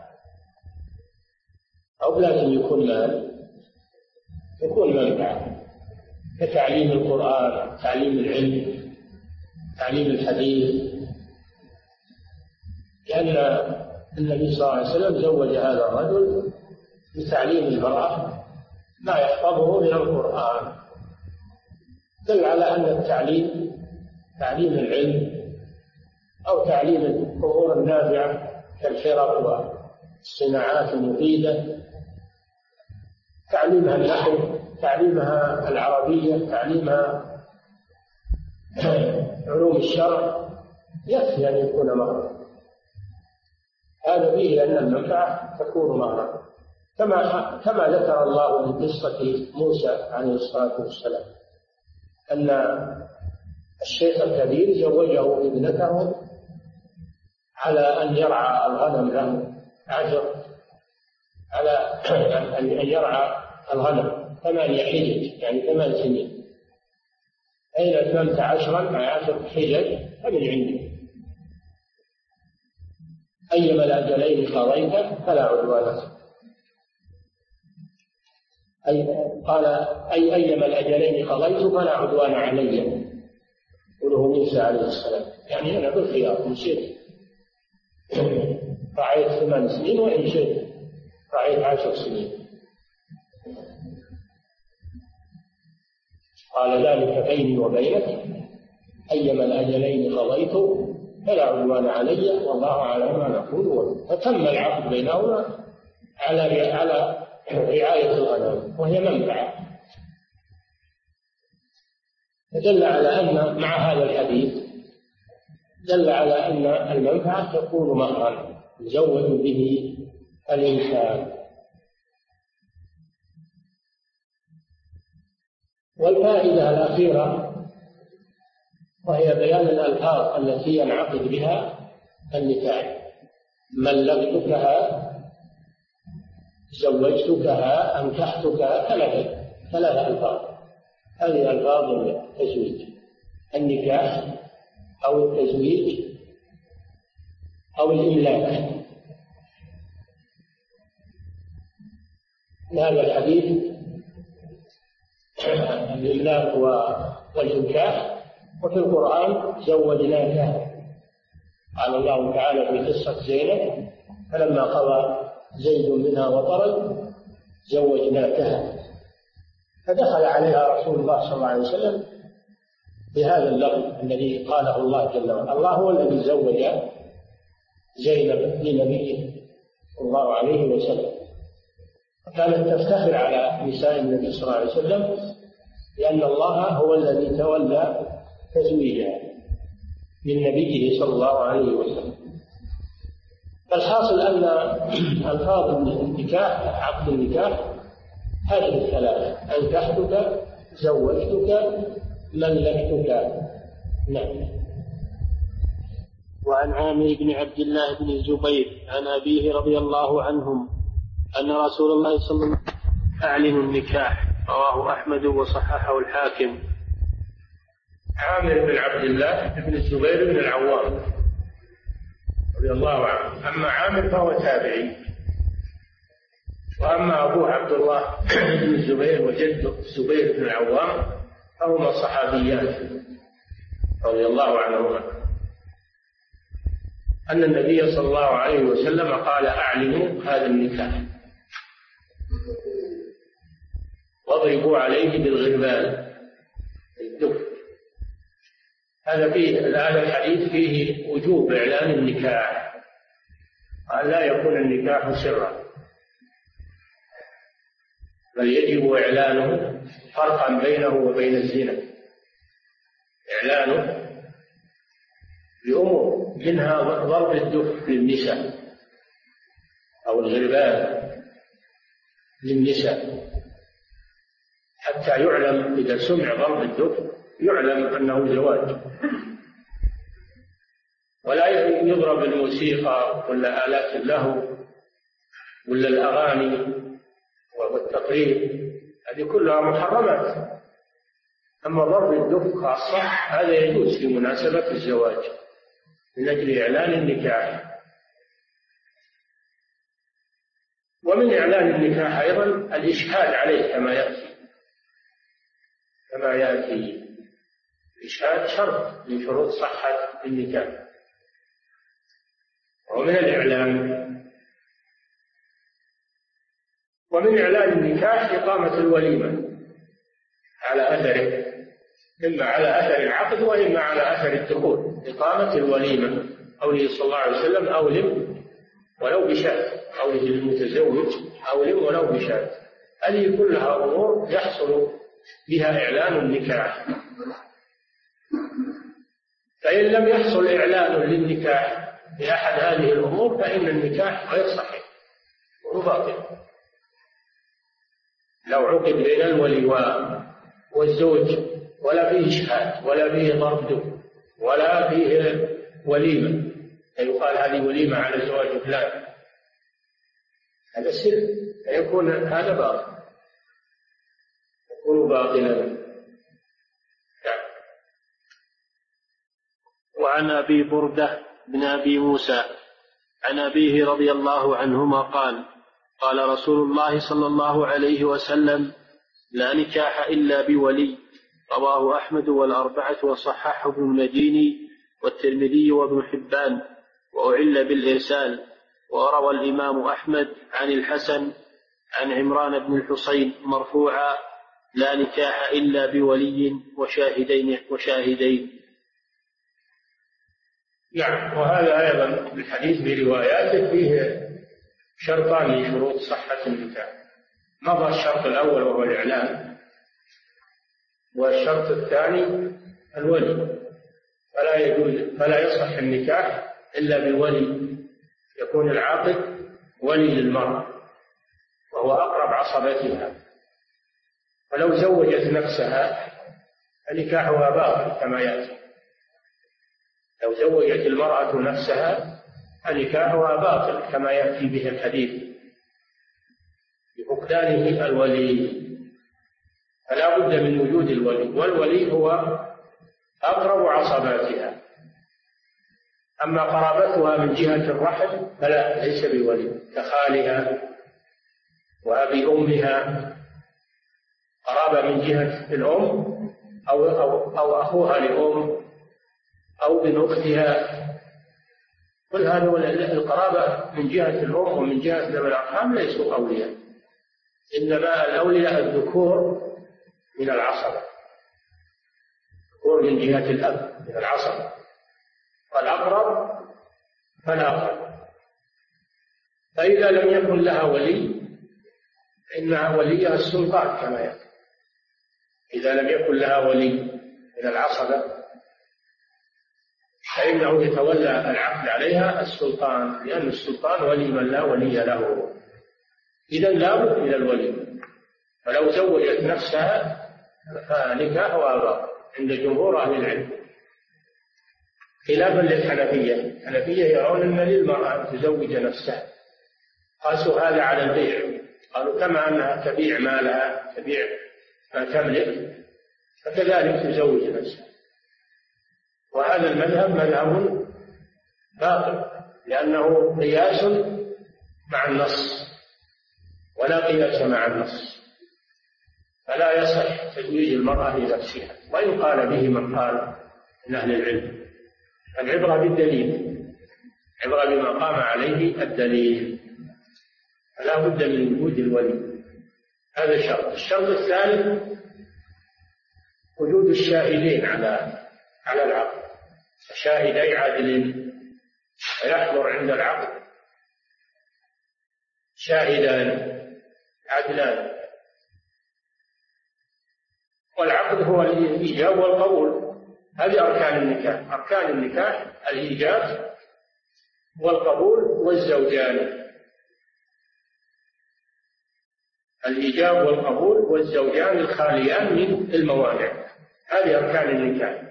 أو لازم يكون مال، يكون منفعة كتعليم القرآن، تعليم العلم، تعليم الحديث، لأن النبي صلى الله عليه وسلم زوج هذا الرجل بتعليم المرأة ما يحفظه من القرآن، دل على أن التعليم، تعليم العلم أو تعليم الأمور النافعة كالحرف والصناعات المفيدة، تعليمها النحو، تعليمها العربية، تعليمها علوم الشرع، يكفي أن يكون مهرا. هذا فيه أن المنفعة تكون مهرا، كما ذكر الله في قصة موسى عليه الصلاة والسلام أن الشيخ الكبير زوجه ابنته على أن يرعى الغنم له 10، على أن يرعى الغنم 8 حجج، يعني 8 سنين. أين أتممت 10 مع 10 حجج فمن عندي، أيما الأجلين قضيت فلا عدوان. قال أيما الأجلين قضيت فلا عدوان علي، قوله موسى عليه السلام، يعني أنا بالخيار، إن شئت رعيت 8 سنين وإن شئت رعيت 10 سنين. قال ذلك بيني وبينك، أيما الأجلين قضيت فلا عدوان علي والله على ما نقول وكيل. فتم العقد بينهما على رعاية الغنم وهي منفعة. فدل على أن مع هذا الحديث دل على أن المنفعة تكون مهرا يزوج به الإنسان. والفائدة الأخيرة وهي بيان الألفاظ التي ينعقد بها النكاح: ملكتكها، زوجتكها، أنكحتك، ثلاث ألفاظ. هذه ألفاظ التزويج: النكاح أو التزويج أو الإملاك. هذا الحديث الإملاك والإنكاح، وفي القرآن زوجناك. قال الله تعالى في قصة زينب: فلما قضى زيد منها وطرا زوجناكها. فدخل عليها رسول الله صلى الله عليه وسلم بهذا اللفظ الذي قاله الله جل وعلا. الله هو الذي زوج زينب لنبيه صلى الله عليه وسلم، كانت تفتخر على نساء النبي صلى الله عليه وسلم لأن الله هو الذي تولى تزويجها من نبيه صلى الله عليه وسلم. فالحاصل أن ألفاظ النكاح، عقد النكاح، هذه الثلاثة: أنكحتك، زوجتك، ملكتك. نعم. وعن عامر بن عبد الله بن الزبير عن أبيه رضي الله عنهم أن رسول الله صلى الله عليه وسلم أعلن النكاح. رواه أحمد وصححه الحاكم. عامر بن عبد الله بن الزبير بن العوام رضي الله عنه. أما عامر فهو تابعي، وأما أبوه عبد الله بن الزبير وجده الزبير بن العوام فهما صحابيان رضي الله عنهما. أن النبي صلى الله عليه وسلم قال أعلنوا هذا النكاح واضربوا عليه بالغربال الدف. هذا الحديث فيه وجوب إعلان النكاح، أن لا يكون النكاح سرا، بل يجب إعلانه فرقا بينه وبين الزنا. إعلانه بأمور منها ضرب الدف للنساء أو الغربال للنساء حتى يعلم، إذا سمع ضرب الدف يعلم أنه زواج، ولا يضرب الموسيقى ولا آلات اللهو ولا الأغاني والتقريب، هذه كلها محرمات. أما ضرب الدف خاصة هذا يجوز في مناسبة الزواج من أجل إعلان النكاح. ومن إعلان النكاح أيضا الإشهاد عليه كما يأتي. الإشهاد شرط من شروط صحة النكاح. ومن إعلان النكاح إقامة الوليمة على أثره، إما على أثر العقد وإما على أثر الدخول. إقامة الوليمة، قوله صلى الله عليه وسلم أولم ولو بشاة، قوله للمتزوج أولم ولو بشاة. هذه كلها أمور يحصل بها إعلان النكاح. فإن لم يحصل إعلان للنكاح بأحد هذه الأمور فإن النكاح غير صحيح وهو باطل. لو عقد بين الولي والزوج ولا فيه إشهاد ولا فيه ضرب دف ولا فيه وليمة، يقال هذه وليمة على زواج فلان، هذا سر، فيكون هذا باطل، يكون باطلا. وعن أبي بردة بن أبي موسى عن أبيه رضي الله عنهما قال: قال رسول الله صلى الله عليه وسلم: لا نكاح إلا بولي. رواه أحمد والأربعة وصححه ابن المديني والترمذي وابن حبان، وأعل بالإرسال. وروى الإمام أحمد عن الحسن عن عمران بن الحصين مرفوعا: لا نكاح إلا بولي وشاهدين. يعني وهذا أيضا الحديث برواياته فيه شرطان من شروط صحة النكاح. مضى الشرط الأول وهو الإعلان، والشرط الثاني الولي. فلا يصح النكاح إلا بالولي، يكون العاقد ولي للمرأة وهو أقرب عصبتها. ولو زوجت نفسها فنكاحها باطل كما يأتي. لو زوجت المرأة نفسها فنكاحها باطل كما يأتي به الحديث بفقدانه الولي. فلا بد من وجود الولي، والولي هو أقرب عصباتها. أما قرابتها من جهة الرحم فلا، ليس بولي، كخالها وأبي أمها، قرابة من جهة الأم أو أخوها لأم أو بن أختها. كل هذه القرابة من جهة الأم ومن جهة ذوي الأرحام ليسوا أولياء، إنما الأولياء الذكور من العصبة، الذكور من جهة الأب من العصبة، والأقرب فالأقرب. فإذا لم يكن لها ولي فإنها وليها السلطان كما يقول. إذا لم يكن لها ولي من العصبة فإنه يتولى العقد عليها السلطان، لأن السلطان ولي من لا ولي له. إذا لابد من الولي. فلو زوجت نفسها فنكاحها باطل عند جمهور أهل العلم، خلافا للحنفية. الحنفية يرون أن للمرأة أن تزوج نفسها، قاسوا هذا على البيع، قالوا كما أنها تبيع مالها، تبيع ما تملك، فكذلك تزوج نفسها. وهذا المذهب مذهب باطل، لأنه قياس مع النص ولا قياس مع النص، فلا يصح تزويج المرأة لنفسها، وإن قال به من قال من أهل العلم. العبرة بالدليل، عبرة بما قام عليه الدليل، فلا بد من وجود الولي. هذا شرط. الشرط الثالث وجود الشاهدين على العقد، شاهدي عدل، فيحضر عند العقد شاهدان عدلان. والعقد هو الإيجاب والقبول، هذه أركان النكاح. أركان النكاح الإيجاب والقبول والزوجان، الإيجاب والقبول والزوجان الخاليان من الموانع، هذه أركان النكاح.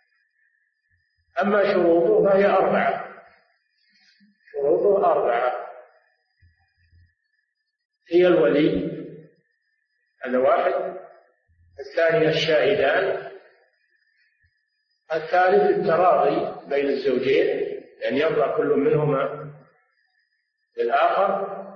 أما شروطه فهي 4، شروطه 4. هي الولي، هذا واحد. الثاني الشاهدان. الثالث التراضي بين الزوجين، يعني يرضى كل منهما بالآخر.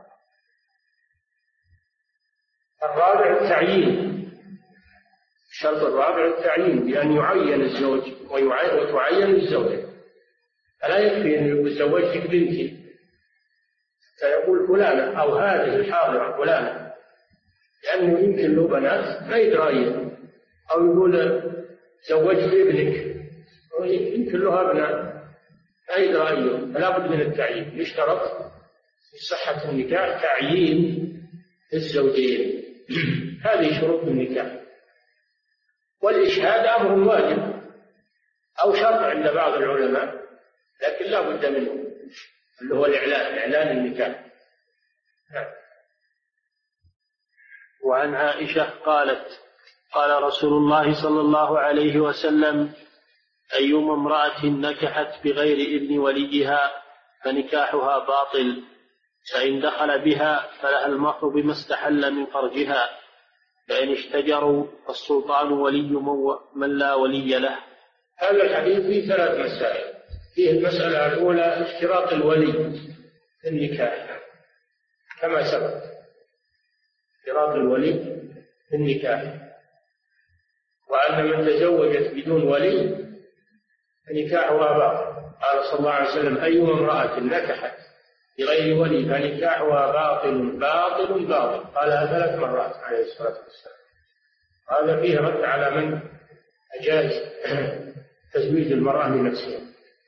الرابع التعيين، الشرط الرابع التعيين، بأن يعين الزوج وتعين الزوجة. فلا يكفي أن يقول زوجتك بنتي، فيقول فلانة أو هذه الحاضرة فلانة، لأنه يمكن له بنات ما يدري، أو يقول زوجت ابنك، يمكن له أبناء ما يدري، فلا بد من التعيين. يشترط في صحة النكاح تعيين الزوجين. هذه شروط النكاح. والإشهاد أمر واجب أو شرط عند بعض العلماء، لكن لا بد منه، اللي هو إعلان النكاح. وعن عائشة قالت: قال رسول الله صلى الله عليه وسلم: أيما امرأة نكحت بغير إذن وليها فنكاحها باطل، فإن دخل بها فلها المهر بما استحل من فرجها، فإن اشتجروا فالسلطان ولي من لا ولي له. هذا الحديث فيه 3 مسائل. فيه المسألة الأولى اشتراط الولي في النكاح كما سبق، اشتراط الولي في النكاح، وأن من تزوجت بدون ولي فنكاحها باطل. قال صلى الله عليه وسلم: أيما امرأة نكحت بغير ولي فنكاحها باطل باطل باطل. قالها 3 مرات عليه الصلاة والسلام. هذا فيه رد على من أجاز تزويج المرأة لنفسها.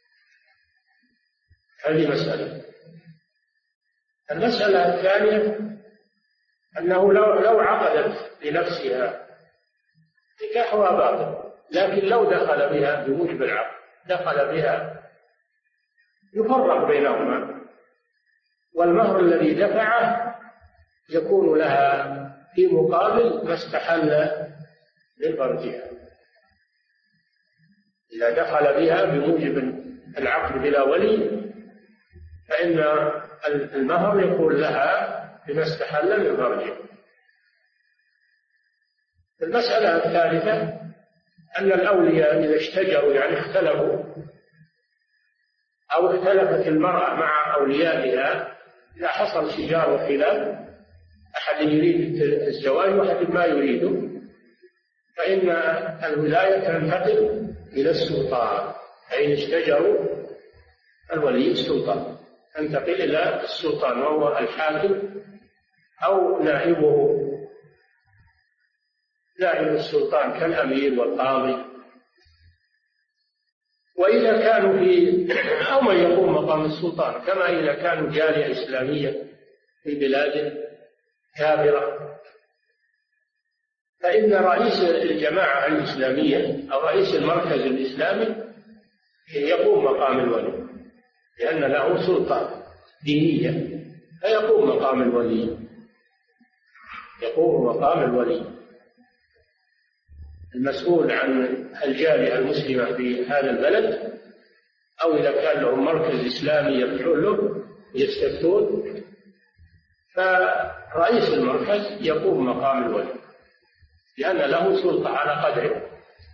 هذه مسألة. المسألة الثانية أنه لو عقدت لنفسها نكاحها باطل، لكن لو دخل بها بموجب العقد، دخل بها يفرق بينهما، والمهر الذي دفعه يكون لها في مقابل ما استحل من فرجها. إذا دخل بها بموجب العقد بلا ولي فإن المهر يكون لها بما استحل من فرجها. المسألة الثالثة أن الأولياء إذا اشتجروا، يعني اختلفوا، أو اختلفت المرأة مع أوليائها، إذا حصل شجار وخلاف، أحد يريد الزواج وأحد ما يريده، فإن الولاية تنتقل إلى السلطان. فإن اشتجروا الولي السلطان تنتقل إلى السلطان، وهو الحاكم أو نائبه، نائب السلطان كالأمير والقاضي. وإذا كانوا أو من يقوم مقام السلطان، كما إذا كانوا جالية إسلامية في بلاد كافرة، فإن رئيس الجماعة الإسلامية أو رئيس المركز الإسلامي يقوم مقام الولي، لأن له سلطة دينية، فيقوم مقام الولي، يقوم مقام الولي المسؤول عن الجالية المسلمة في هذا البلد، أو إذا كان لهم مركز إسلامي يرجعون له يستفتون، فرئيس المركز يقوم مقام الولي لأن له سلطة على قدره.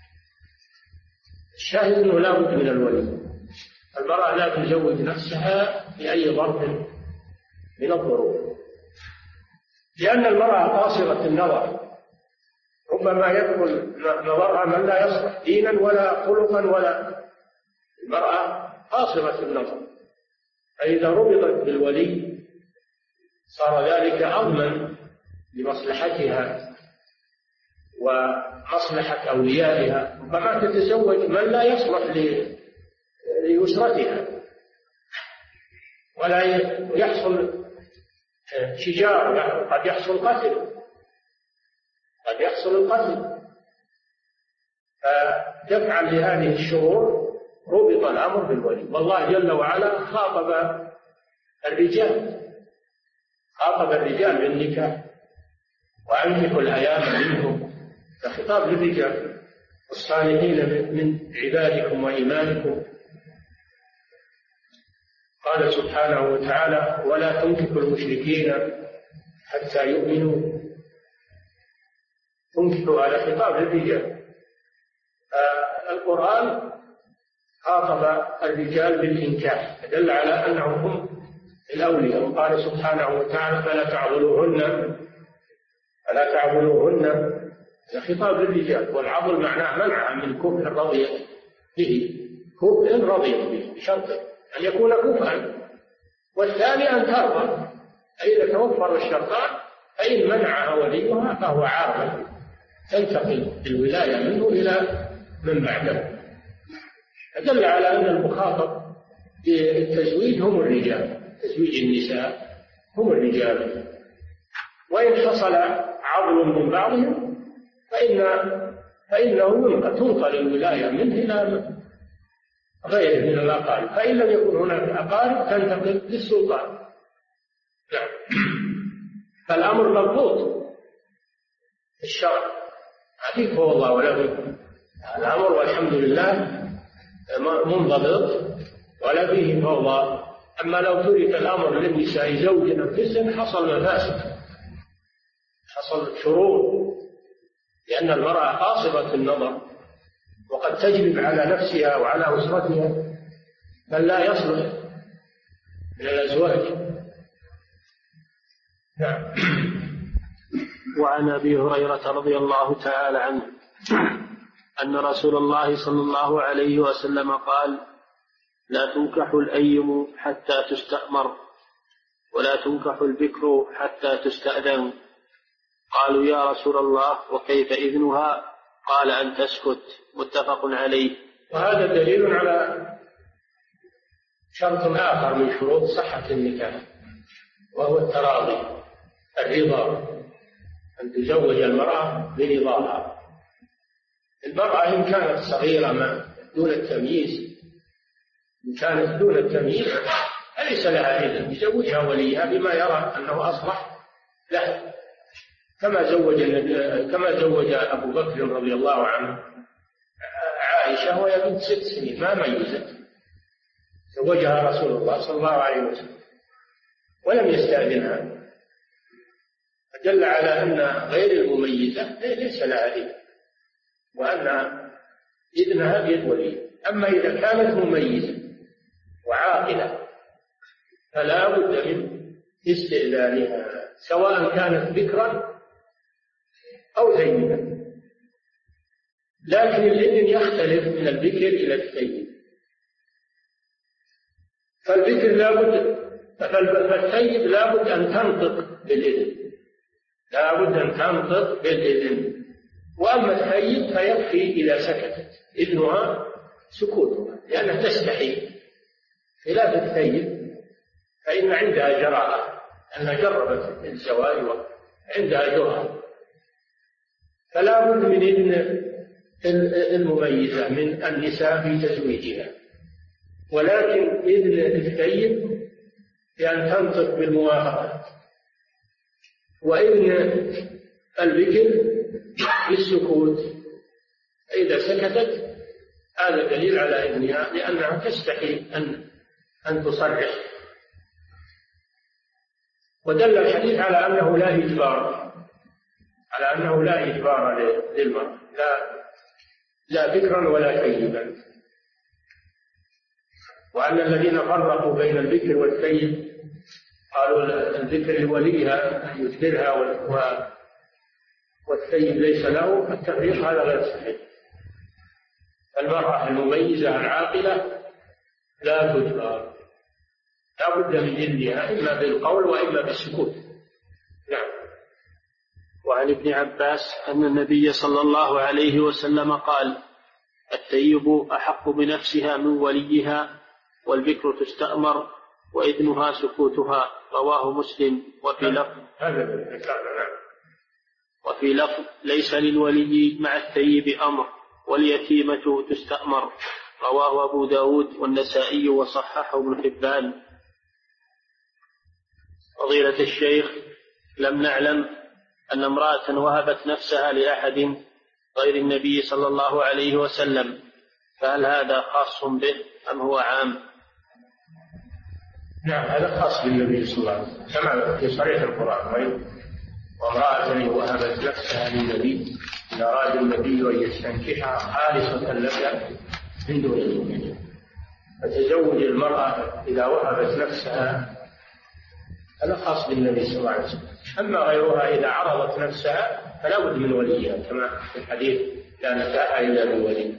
الشاهد أنه لا بد من الولي. المرأة لا تزوج نفسها بأي ظرف من الظروف، لأن المرأة قاصرة النظر، ربما يدخل نظرها من لا يصلح دينا ولا خلقا، ولا المرأة قاصرة النظر، فإذا ربطت بالولي صار ذلك أضمن لمصلحتها ومصلحة أوليائها، فما تتزوج من لا يصلح ليسرتها، ولا يحصل شجار، قد يحصل قتل، قد يحصل القتل. فدفعا لهذه الشرور ربط الأمر بالولي. والله جل وعلا خاطب الرجال بالنكاح، وأنكحوا الأيام منكم، فخطاب للرجال الصالحين من عبادكم وإيمانكم. قال سبحانه وتعالى: ولا تنكحوا المشركين حتى يؤمنوا. تنكحوا على خطاب للرجال. القرآن خاطب الرجال بالإنكاح، دل على أنهم هم الأولياء. وقال سبحانه وتعالى: فلا تعضلوهن. خطاب للرجال، والعضل معناه منعها من كفء رضي به، كفء رضي به، بشرط أن يكون كفءا، والثاني أن ترضى. فإذا توفر الشرطان فإن منعها وليها فهو عاقل، تنتقل الولاية منه إلى من بعده. دل على أن المخاطب بالتزويج هم الرجال، تزويج النساء هم الرجال. وإن حصل عضل من بعضهم فإنه تنقل الولاية منه إلى غيره من الأقارب، فإن لم يكن هناك أقارب تنتقل للسلطان. نعم. فالأمر مضبوط في الشرع، ما فيه فوضى ولا بد. الأمر والحمد لله منضبط ولا فيه فوضى. أما لو ترك الأمر للنساء زوج أنفسهم حصل مفاسد، حصل شرور، لأن المرأة قاصرة النظر، وقد تجلب على نفسها وعلى أسرتها بل لا يصلح من الأزواج. نعم. وعن أبي هريرة رضي الله تعالى عنه أن رسول الله صلى الله عليه وسلم قال: لا تنكح الأيم حتى تستأمر، ولا تنكح البكر حتى تستأذن. قالوا: يا رسول الله وكيف إذنها؟ قال: أن تسكت. متفق عليه. وهذا دليل على شرط آخر من شروط صحة النكاح، وهو التراضي، الرضا، أن تزوج المرأة برضاها. المرأة إن كانت صغيرة دون التمييز، إن كانت دون التمييز فليس لها إذن، يزوجها وليها بما يرى أنه أصلح له، كما زوج أبو بكر رضي الله عنه عائشة وهي بنت 6 سنين ما ميزت، زوجها رسول الله صلى الله عليه وسلم ولم يستأذنها، فدل على أن غير المميزة ليس لها إذن، وأن إذنها بيد ولي. أما إذا كانت مميزة وعاقلة فلا بد من استئذانها، سواء كانت بكرا أو ثيبا. لكن الإذن يختلف من البكر إلى الثيب. فالبكر فالثيب لا بد أن تنطق بالإذن، لا بد أن تنطق بالإذن. وأما الثيب فيكفي إذا سكتت، إذنها سكوتها، لأنها تستحي، خلاف الثيب فإن عندها جراءة، أنها جربت الزواج وعندها جرأة. فلا بد من إذن المميزة من النساء في تزويجها، ولكن إذن الثيب بأن تنطق بالموافقة، وإذن البكر بالسكوت. فإذا سكتت هذا دليل على إذنها، لأنها تستحي أن تصرح. ودل الحديث على أنه لا إجبار، للمرأة، لا بكرا ولا ثيبا، وأن الذين فرقوا بين البكر والثيب قالوا البكر لوليها أن يذكرها والثيب ليس له، التفريق هذا غير صحيح. المرأة المميزة العاقلة لا تجبر، لا بد من جلدها إما بالقول وإما بالسكوت. نعم. وعن ابن عباس أن النبي صلى الله عليه وسلم قال: الثيب أحق بنفسها من وليها، والبكر تستأمر وإذنها سكوتها. رواه مسلم. وفي لفظ ليس للولي مع الثيب أمر، واليتيمة تستأمر. رواه أبو داود والنسائي وصححه ابن حبان. فضيلة الشيخ، لم نعلم أن امرأة وهبت نفسها لأحد غير النبي صلى الله عليه وسلم، فهل هذا خاص به أم هو عام؟ نعم، هذا خاص بالنبي صلى الله عليه وسلم كما في صريح القرآن: وامرأة وهبت نفسها للنبي إن أراد النبي أن يستنكحها خالصة لك من دون المؤمنين. فتزوج المرأة إذا وهبت نفسها هذا خاص بالنبي صلى الله عليه وسلم. أما غيرها إذا عرضت نفسها فلا بد من وليها كما في الحديث: لا نكاح إلا من ولي.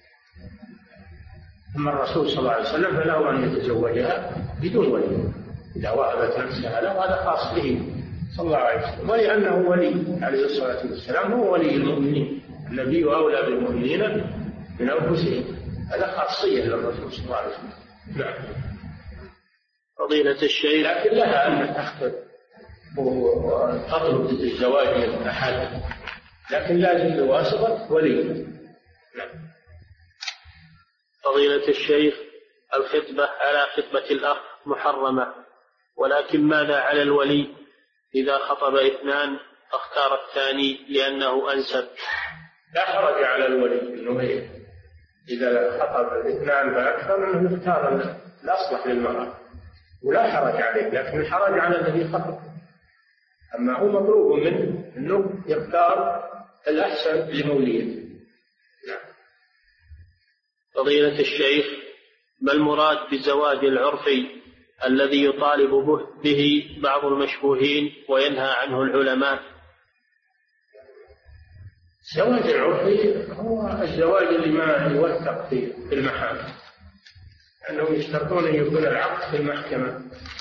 أما الرسول صلى الله عليه وسلم فله أن يتزوجها بدون ولي إذا وهبت نفسها له، هذا خاص به صلى الله عليه وسلم. ولأنه ولي عليه الصلاة والسلام هو ولي المؤمنين، النبي أولى بالمؤمنين من أنفسهم، هذا خاصية للرسول صلى الله عليه وسلم. نعم. فضيلة الشيخ، لكن لها أن تخطب وتطلب الزواج من أحد، لكن لازم بواسطة ولي. نعم. فضيلة الشيخ، الخطبة على خطبة الأخ محرمة، ولكن ماذا على الولي إذا خطب اثنان فاختار الثاني لأنه أنسب؟ لا حرج على الولي إنه إذا خطب اثنان فأكثر أنه يختار الأصلح للمرأة، ولا حرج عليه، لكن الحرج على الذي خطب. أما هو مطلوب منه أنه يختار الأحسن لموليه. نعم. فضيلة الشيخ، ما المراد بالزواج العرفي الذي يطالب به بعض المشبوهين وينهى عنه العلماء؟ الزواج العرفي هو الزواج اللي ما يوثق في المحاكم، أنهم يشترطون أن يكون العقد في المحكمة.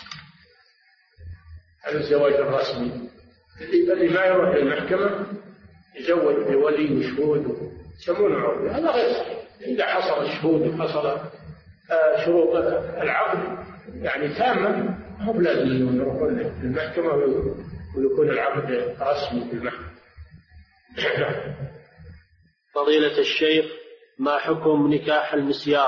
هذا الزواج الرسمي اللي ما يروح للمحكمة يزوج بولي وشهود يسمونه عرفي، هذا غير صحيح. إذا حصل الشهود وحصل شروط العقد يعني تامة، هو لازم يروحون للمحكمة ويكون العقد رسمي في المحكمة. فضيلة الشيخ، ما حكم نكاح المسيار؟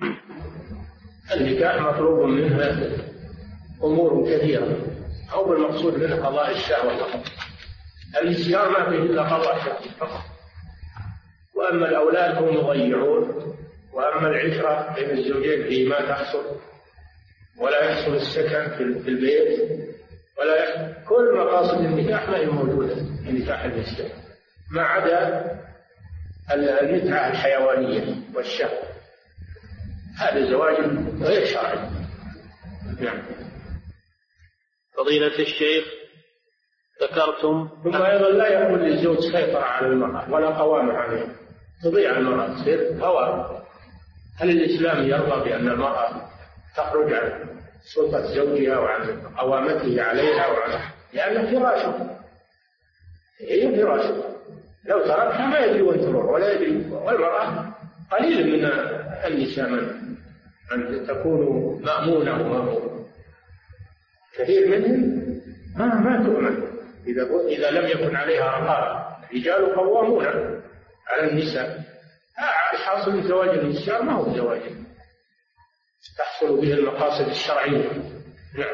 النكاح مطلوب منه أمور كثيرة، أو بالمقصود منه قضاء الشهوة فقط. المسيار ما فيه إلا قضاء الشهوة فقط، وأما الأولاد هم مضيعون، وأما العشرة بين الزوجين فيه ما تحصل، ولا يحصل السكن في البيت، ولا يحصل كل مقاصد النكاح ما هي موجودة في نكاح المسيار، ما عدا المتعة الحيوانية والشهوة. هذا زواج غير شرعي. نعم. فضيلة الشيخ، ذكرتم ثم أيضا لا يكون للزوج سيطرة على المرأة ولا قوام عليها، تضيع المرأة، تصير قوام. هل الإسلام يرضى بأن المرأة تخرج عن سلطة زوجها وعن قوامته عليها لأن فراشه هي فراشه، لو تركها ما يدري وين تروح ولا يدري. والمرأة قليل من النساء من تكون مأمونة ومأمونة، كثير منهم ما تؤمن إذا لم يكن عليها رقابة. الرجال قوامون على النساء. حاصل زواج النساء ما هو زواج تحصل به المقاصد الشرعية. نعم.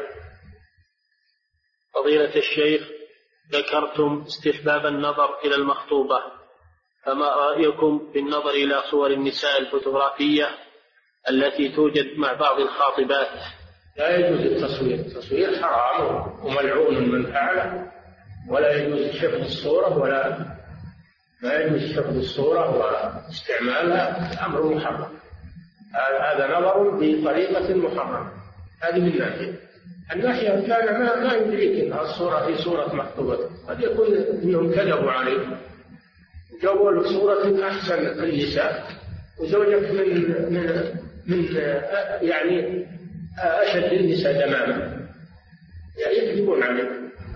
فضيلة الشيخ، ذكرتم استحباب النظر إلى المخطوبة، فما رأيكم في النظر إلى صور النساء الفوتوغرافية التي توجد مع بعض الخاطبات؟ لا يجوز التصوير حرام وملعون من فعله، ولا يجوز حفظ الصورة، ما يجوز حفظ الصورة واستعمالها، أمر محرم. هذا نظر بطريقة محرمة. هذه من الناحية الثانية ما يدريك أن الصورة في صورة مخطوبة، قد يكون أنهم كذبوا عليك جابوا لك صورة أحسن النساء، وزوجك من يعني أشد النساء دماما، يكذبون عليه.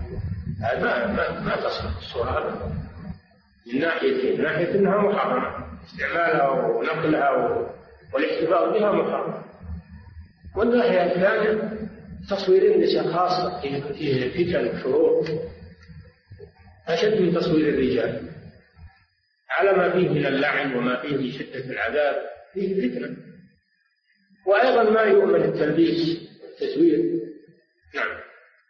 ما تصلح الصورة أبدا من ناحية أنها محرمة، استعمالها ونقلها والاحتفاظ بها محرم. والناحية الثانية تصوير النساء خاصة في فتن الشرور أشد من تصوير الرجال، على ما فيه من اللعن وما فيه من شدة العذاب، فيه فتنة. وأيضا ما يؤمن التلبيس والتزوير. نعم.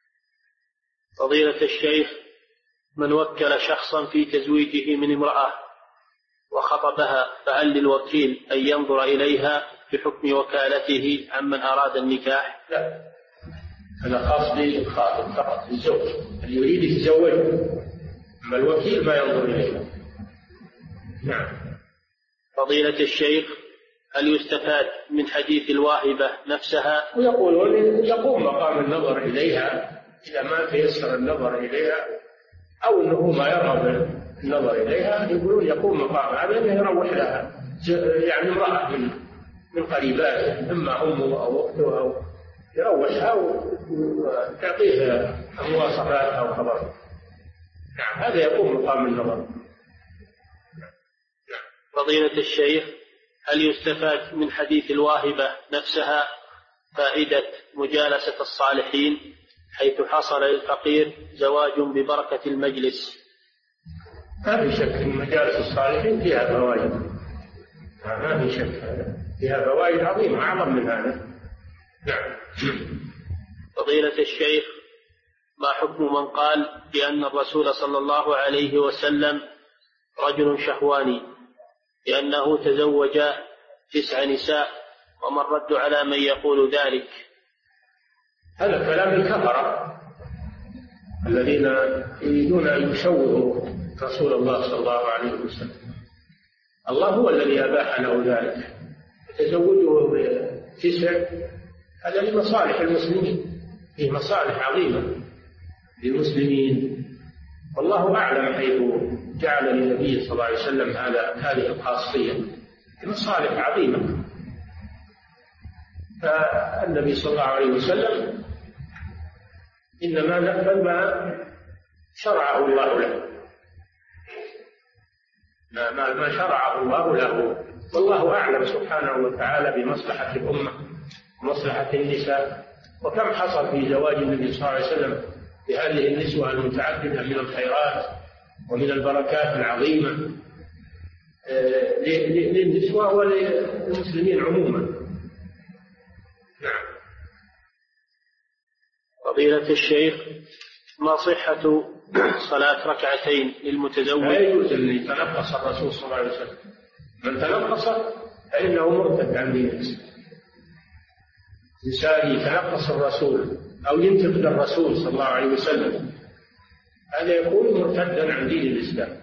فضيلة الشيخ، من وكل شخصا في تزويجه من امرأة وخطبها، فهل للوكيل أن ينظر إليها بحكم وكالته عمن أراد النكاح؟ لا، هذا خاص بالخاطب فقط، الزوج اللي يريد يتزوجه، أما الوكيل ما ينظر إليها. نعم. فضيلة الشيخ، هل يستفاد من حديث الواهبة نفسها؟ ويقولون يقوم مقام النظر إليها إذا ما تيسر النظر إليها، أو أنه ما يرغب النظر إليها، يقولون يقوم مقام هذا أنه يروح لها، يعني امرأة من قريباته، إما أمه أو أخته، أو يروحها وتعطيه مواصفات أو خبر. نعم، هذا يقوم مقام النظر. فضيلة الشيخ، هل يستفاد من حديث الواهبة نفسها فائدة مجالسة الصالحين، حيث حصل للفقير زواج ببركة المجلس؟ ما في شك أن مجالس الصالحين فيها فوائد، ما في شك، فيها فوائد عظيمة أعظم من هذا. نعم. فضيلة الشيخ، ما حكم من قال بأن الرسول صلى الله عليه وسلم رجل شهواني لأنه تزوج 9 نساء، وما الرد على من يقول ذلك؟ هذا كلام الكفرة الذين يريدون أن يشوهوا رسول الله صلى الله عليه وسلم. الله هو الذي أباح له ذلك، تزوجه 9 هذا لمصالح المسلمين، فيه مصالح عظيمة للمسلمين، والله أعلم حيث جعل للنبي صلى الله عليه وسلم هذه الخاصية، مصالح عظيمة. فالنبي صلى الله عليه وسلم إنما نفذ ما شرعه الله له، ما شرعه الله له، والله أعلم سبحانه وتعالى بمصلحة الأمة ومصلحة النساء. وكم حصل في زواج النبي صلى الله عليه وسلم بهذه النسوة المتعددة من الخيرات ومن البركات العظيمة للنسوة وللمسلمين عموما. نعم. فضيلة الشيخ، ما صحة صلاة ركعتين للمتزوج؟ لا يجوز أن يتنقص الرسول صلى الله عليه وسلم، من تنقص فإنه مرتد عن دين الإسلام. إنسان يتنقص الرسول أو ينتقد الرسول صلى الله عليه وسلم، هذا يكون مرتدا عن دين الإسلام،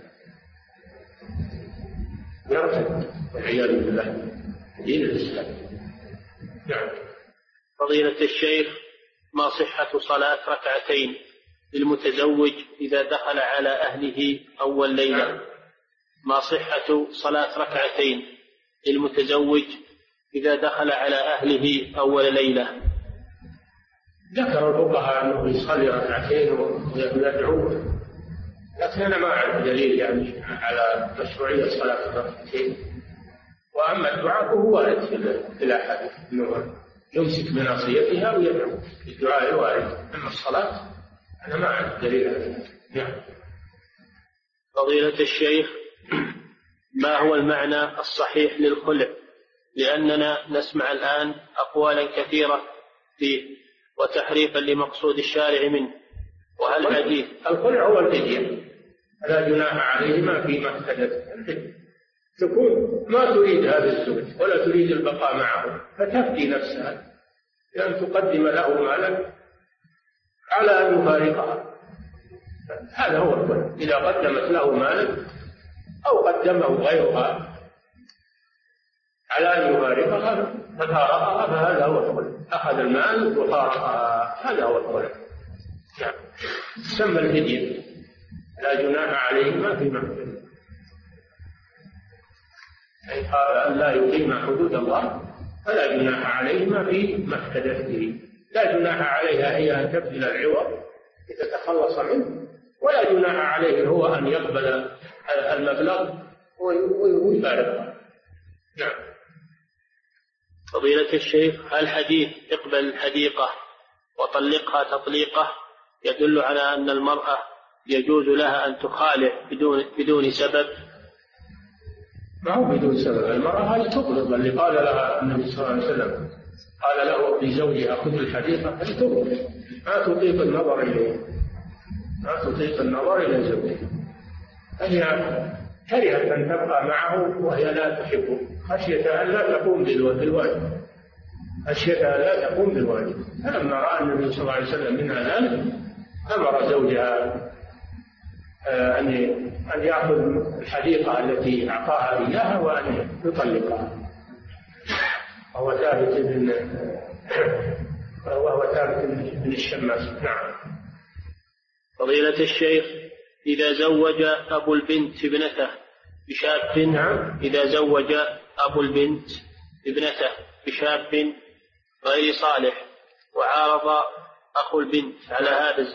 يرتد والعياذ بالله دين الإسلام. نعم. فضيلة الشيخ، ما صحة صلاة ركعتين للمتزوج إذا دخل على أهله أول ليلة؟ ما صحة صلاة ركعتين للمتزوج إذا دخل على أهله أول ليلة؟ ذكر الفقهاء أنه يصلي ركعتين ويدعو، لكن أنا ما أعرف دليل يعني على مشروعية صلاة الركعتين. وأما الدعاء فهو وارد في الأحاديث أنه يمسك بناصيتها ويدعو، الدعاء وارد، أما الصلاة أنا ما أعرف دليل على ذلك. نعم. فضيلة الشيخ، ما هو المعنى الصحيح للخلع؟ لأننا نسمع الآن أقوالا كثيرة فيه وتحريفا لمقصود الشارع منه، وهل حديث الخلع هو الفدية، لا جناح عليهما فيما افتدت تكون ما تريد هذا الزوج ولا تريد البقاء معه، فتفدي نفسها بأن تقدم له مالا على أن يفارقها. هذا هو الخلع، إذا قدمت له مالا أو قدمه غيرها على أن يفارقها ففارقها، فهذا هو الخلع، أخذ المال وفارقها، هذا هو الخلع. نعم. تسمى الفدية، لا جناح عليهما فيما افتدت، أي أن لا يقيم حدود الله فلا جناح عليهما فيما افتدت به. لا جناح عليها هي أن تبذل العوض لتتخلص منه، ولا جناح عليه هو أن يقبل المبلغ ويفارقها. نعم. فضيلة الشيخ، هل حديث اقبل الحديقة وطلقها تطليقة يدل على أن المرأة يجوز لها أن تخالع بدون سبب؟ ما هو بدون سبب، المرأة هل تطلق اللي قال لها النبي صلى الله عليه وسلم، قال له لزوجها خذ الحديقة، هل تطلق، ما تطيق النظر إليه، ما تطيق النظر إلى زوجها، هي كرهت أن تبقى معه وهي لا تحبه خشية أن لا تقوم بالواجب، خشية أن لا تقوم بالواجب. فلما رأى النبي صلى الله عليه وسلم منها ذلك أمر زوجها أن يأخذ الحديقة التي أعطاها إياها وأن يطلقها، وهو ثابت بن الشماس. نعم. فضيلة الشيخ، إذا زوج أبو البنت ابنته بشاب، نعم. إذا زوج أبو البنت ابنته بشاب غير صالح وعارض أخو البنت على هذا،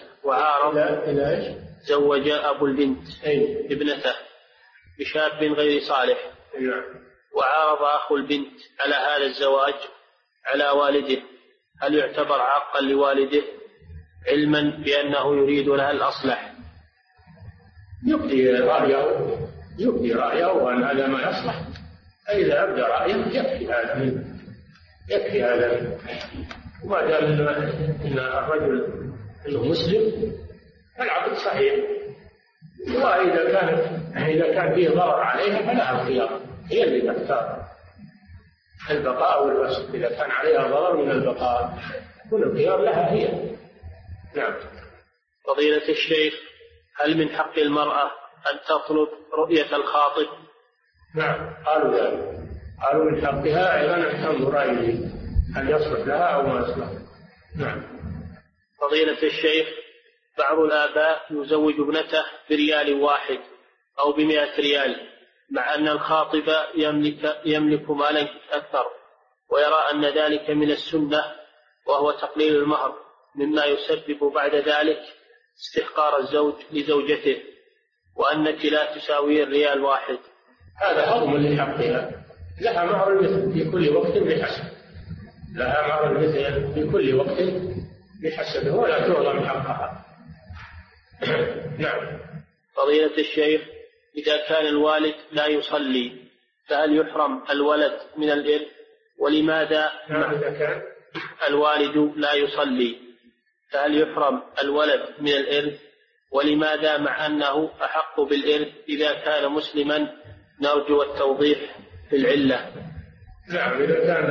زوج أبو البنت ابنته بشاب غير صالح وعارض أخو البنت على هذا الزواج على والده، هل يعتبر عاقا لوالده علما بأنه يريد لها الأصلح؟ يبدي رأيه وأن هذا ما يصلح، فإذا أبدى رأيه يكفي هذا وما دام إن الرجل مسلم فالعقد صحيح. وإذا كان فيه ضرر عليها فلها الخيار، هي اللي تختار البقاء والفسخ. إذا كان عليها ضرر من البقاء يكون الخيار لها هي. نعم. فضيلة الشيخ، هل من حق المرأة أن تطلب رؤية الخاطب؟ نعم، قالوا ذلك، قالوا من حقها أيضا أن تنظر إليه هل يصلح لها أو ما يصلح. نعم. فضيلة الشيخ، بعض الآباء يزوج ابنته بريال واحد أو ب100 ريال، مع أن الخاطب يملك مالا أكثر، ويرى أن ذلك من السنة وهو تقليل المهر، مما يسبب بعد ذلك استحقار الزوج لزوجته، وأنك لا تساوي الريال واحد. هذا هضم لحقها، لها مهر المثل في كل وقت بحسب، لها مهر المثل في كل وقت بحسبه ولا تعظم حقها. نعم. فضيلة الشيخ، إذا كان الوالد لا يصلي فهل يحرم الولد من الإرث؟ ولماذا؟ نعم. إذا كان الوالد لا يصلي فهل يحرم الولد من الإرث؟ ولماذا مع أنه أحق بالإرث إذا كان مسلما؟ نرجو التوضيح في العلة. نعم.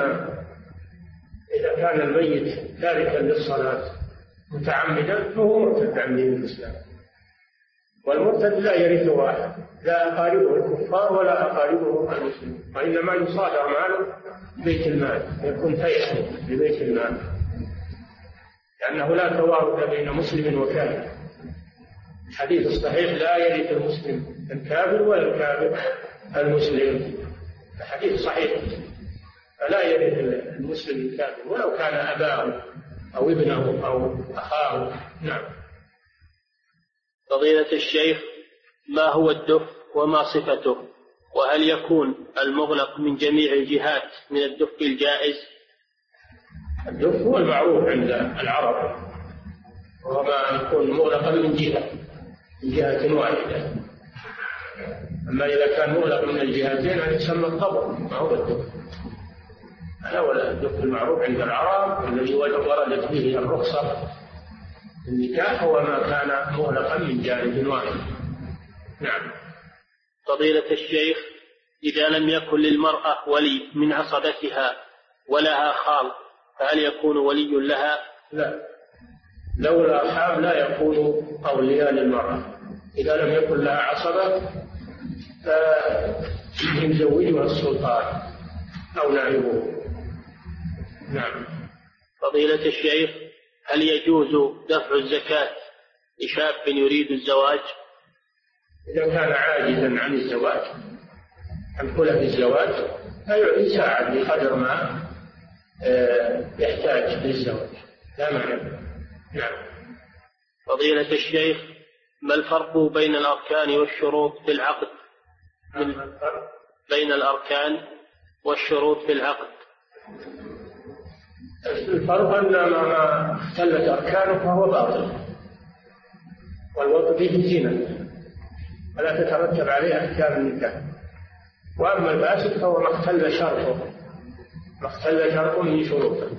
إذا كان الميت تاركا للصلاة متعمدا فهو مرتد عن دين الإسلام، والمرتد لا يرثه أحد، لا أقاربه الكفار ولا أقاربه المسلمين، وإنما يصادر ماله بيت المال، يكون فيئا لبيت المال، لأنه لا توارث بين مسلم وكافر. الحديث الصحيح لا يرث المسلم الكافر ولا الكافر المسلم، الحديث صحيح، فلا يرث المسلم الكافر ولو كان أباه أو ابنه أو أخاه. نعم. فضيلة الشيخ، ما هو الدف وما صفته؟ وهل يكون المغلق من جميع الجهات من الدف الجائز؟ الدف هو المعروف عند العرب، وهو ما يكون مغلقا من جهة واحدة. أما إذا كان مغلق من الجهتين يسمى الطبق، ما هو الدف. هذا هو الدف المعروف عند العرب الذي وردت فيه الرخصة النكاح، هو ما كان مغلقا من جانب واحد. نعم. فضيلة الشيخ، إذا لم يكن للمرأة ولي من عصبتها ولها خال فهل يكون ولي لها؟ لا، لولا خال لا يكون أولياء للمرأة. إذا لم يكن لها عصبة فيزوجها السلطان أو نائبه. نعم. فضيلة الشيخ، هل يجوز دفع الزكاة لشاب يريد الزواج؟ إذا كان عاجزا عن الزواج، عن كلف الزواج، فيساعد بقدر ما يحتاج للزواج، لا معنى. نعم. فضيلة الشيخ، ما الفرق بين الأركان والشروط في العقد؟ بين الأركان والشروط في العقد. الفرق أن ما اختلت أركانه فهو باطل، والوضع فيه زينة ولا تترتب عليه أحكام النكاح. وأما الفاسد فهو ما اختل شرط من شروطه.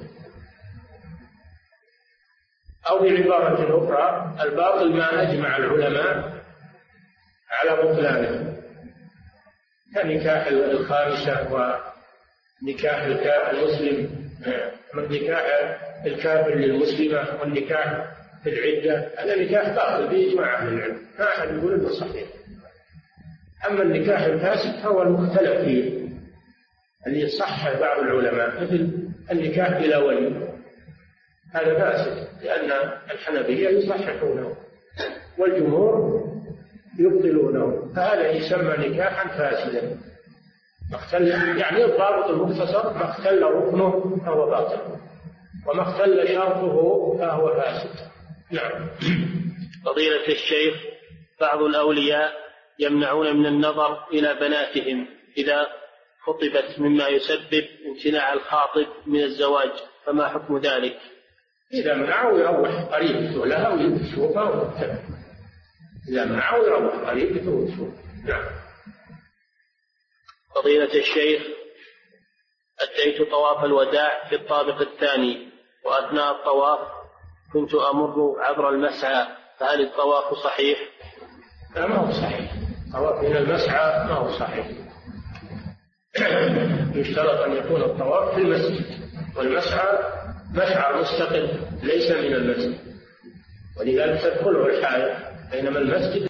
أو بعبارة أخرى، الباطل ما أجمع العلماء على بطلانه، كنكاح الخامسة ونكاح المسلم، نكاح الكافر للمسلمة، والنكاح في العدة، هذا نكاح باطل بإجماع أهل العلم، ما أحد يقول إنه صحيح. أما النكاح الفاسد فهو المختلف فيه، اللي صح بعض العلماء، مثل النكاح بلا ولي، هذا فاسد، لأن الحنفية يصححونه والجمهور يبطلونه، فهذا يسمى نكاحا فاسدا. يعني الضابط المختصر: ما اختل ركنه فهو باطل، وما اختل شرطه فهو فاسد. نعم. فضيلة الشيخ، بعض الأولياء يمنعون من النظر إلى بناتهم إذا خطبت، مما يسبب امتناع الخاطب من الزواج، فما حكم ذلك؟ إذا منعوا يروح قريب لها ويشوفها ويتبع. إذا منعوا يروح قريب ويشوفها. نعم. فضيلة الشيخ، أتيت طواف الوداع في الطابق الثاني، وأثناء الطواف كنت أمر عبر المسعى، فهل الطواف صحيح؟ لا، ما هو صحيح. الطواف من المسعى ما هو صحيح. يشترط أن يكون الطواف في المسجد، والمسعى مشعر مستقل ليس من المسجد، ولذلك تدخله الحائط، بينما المسجد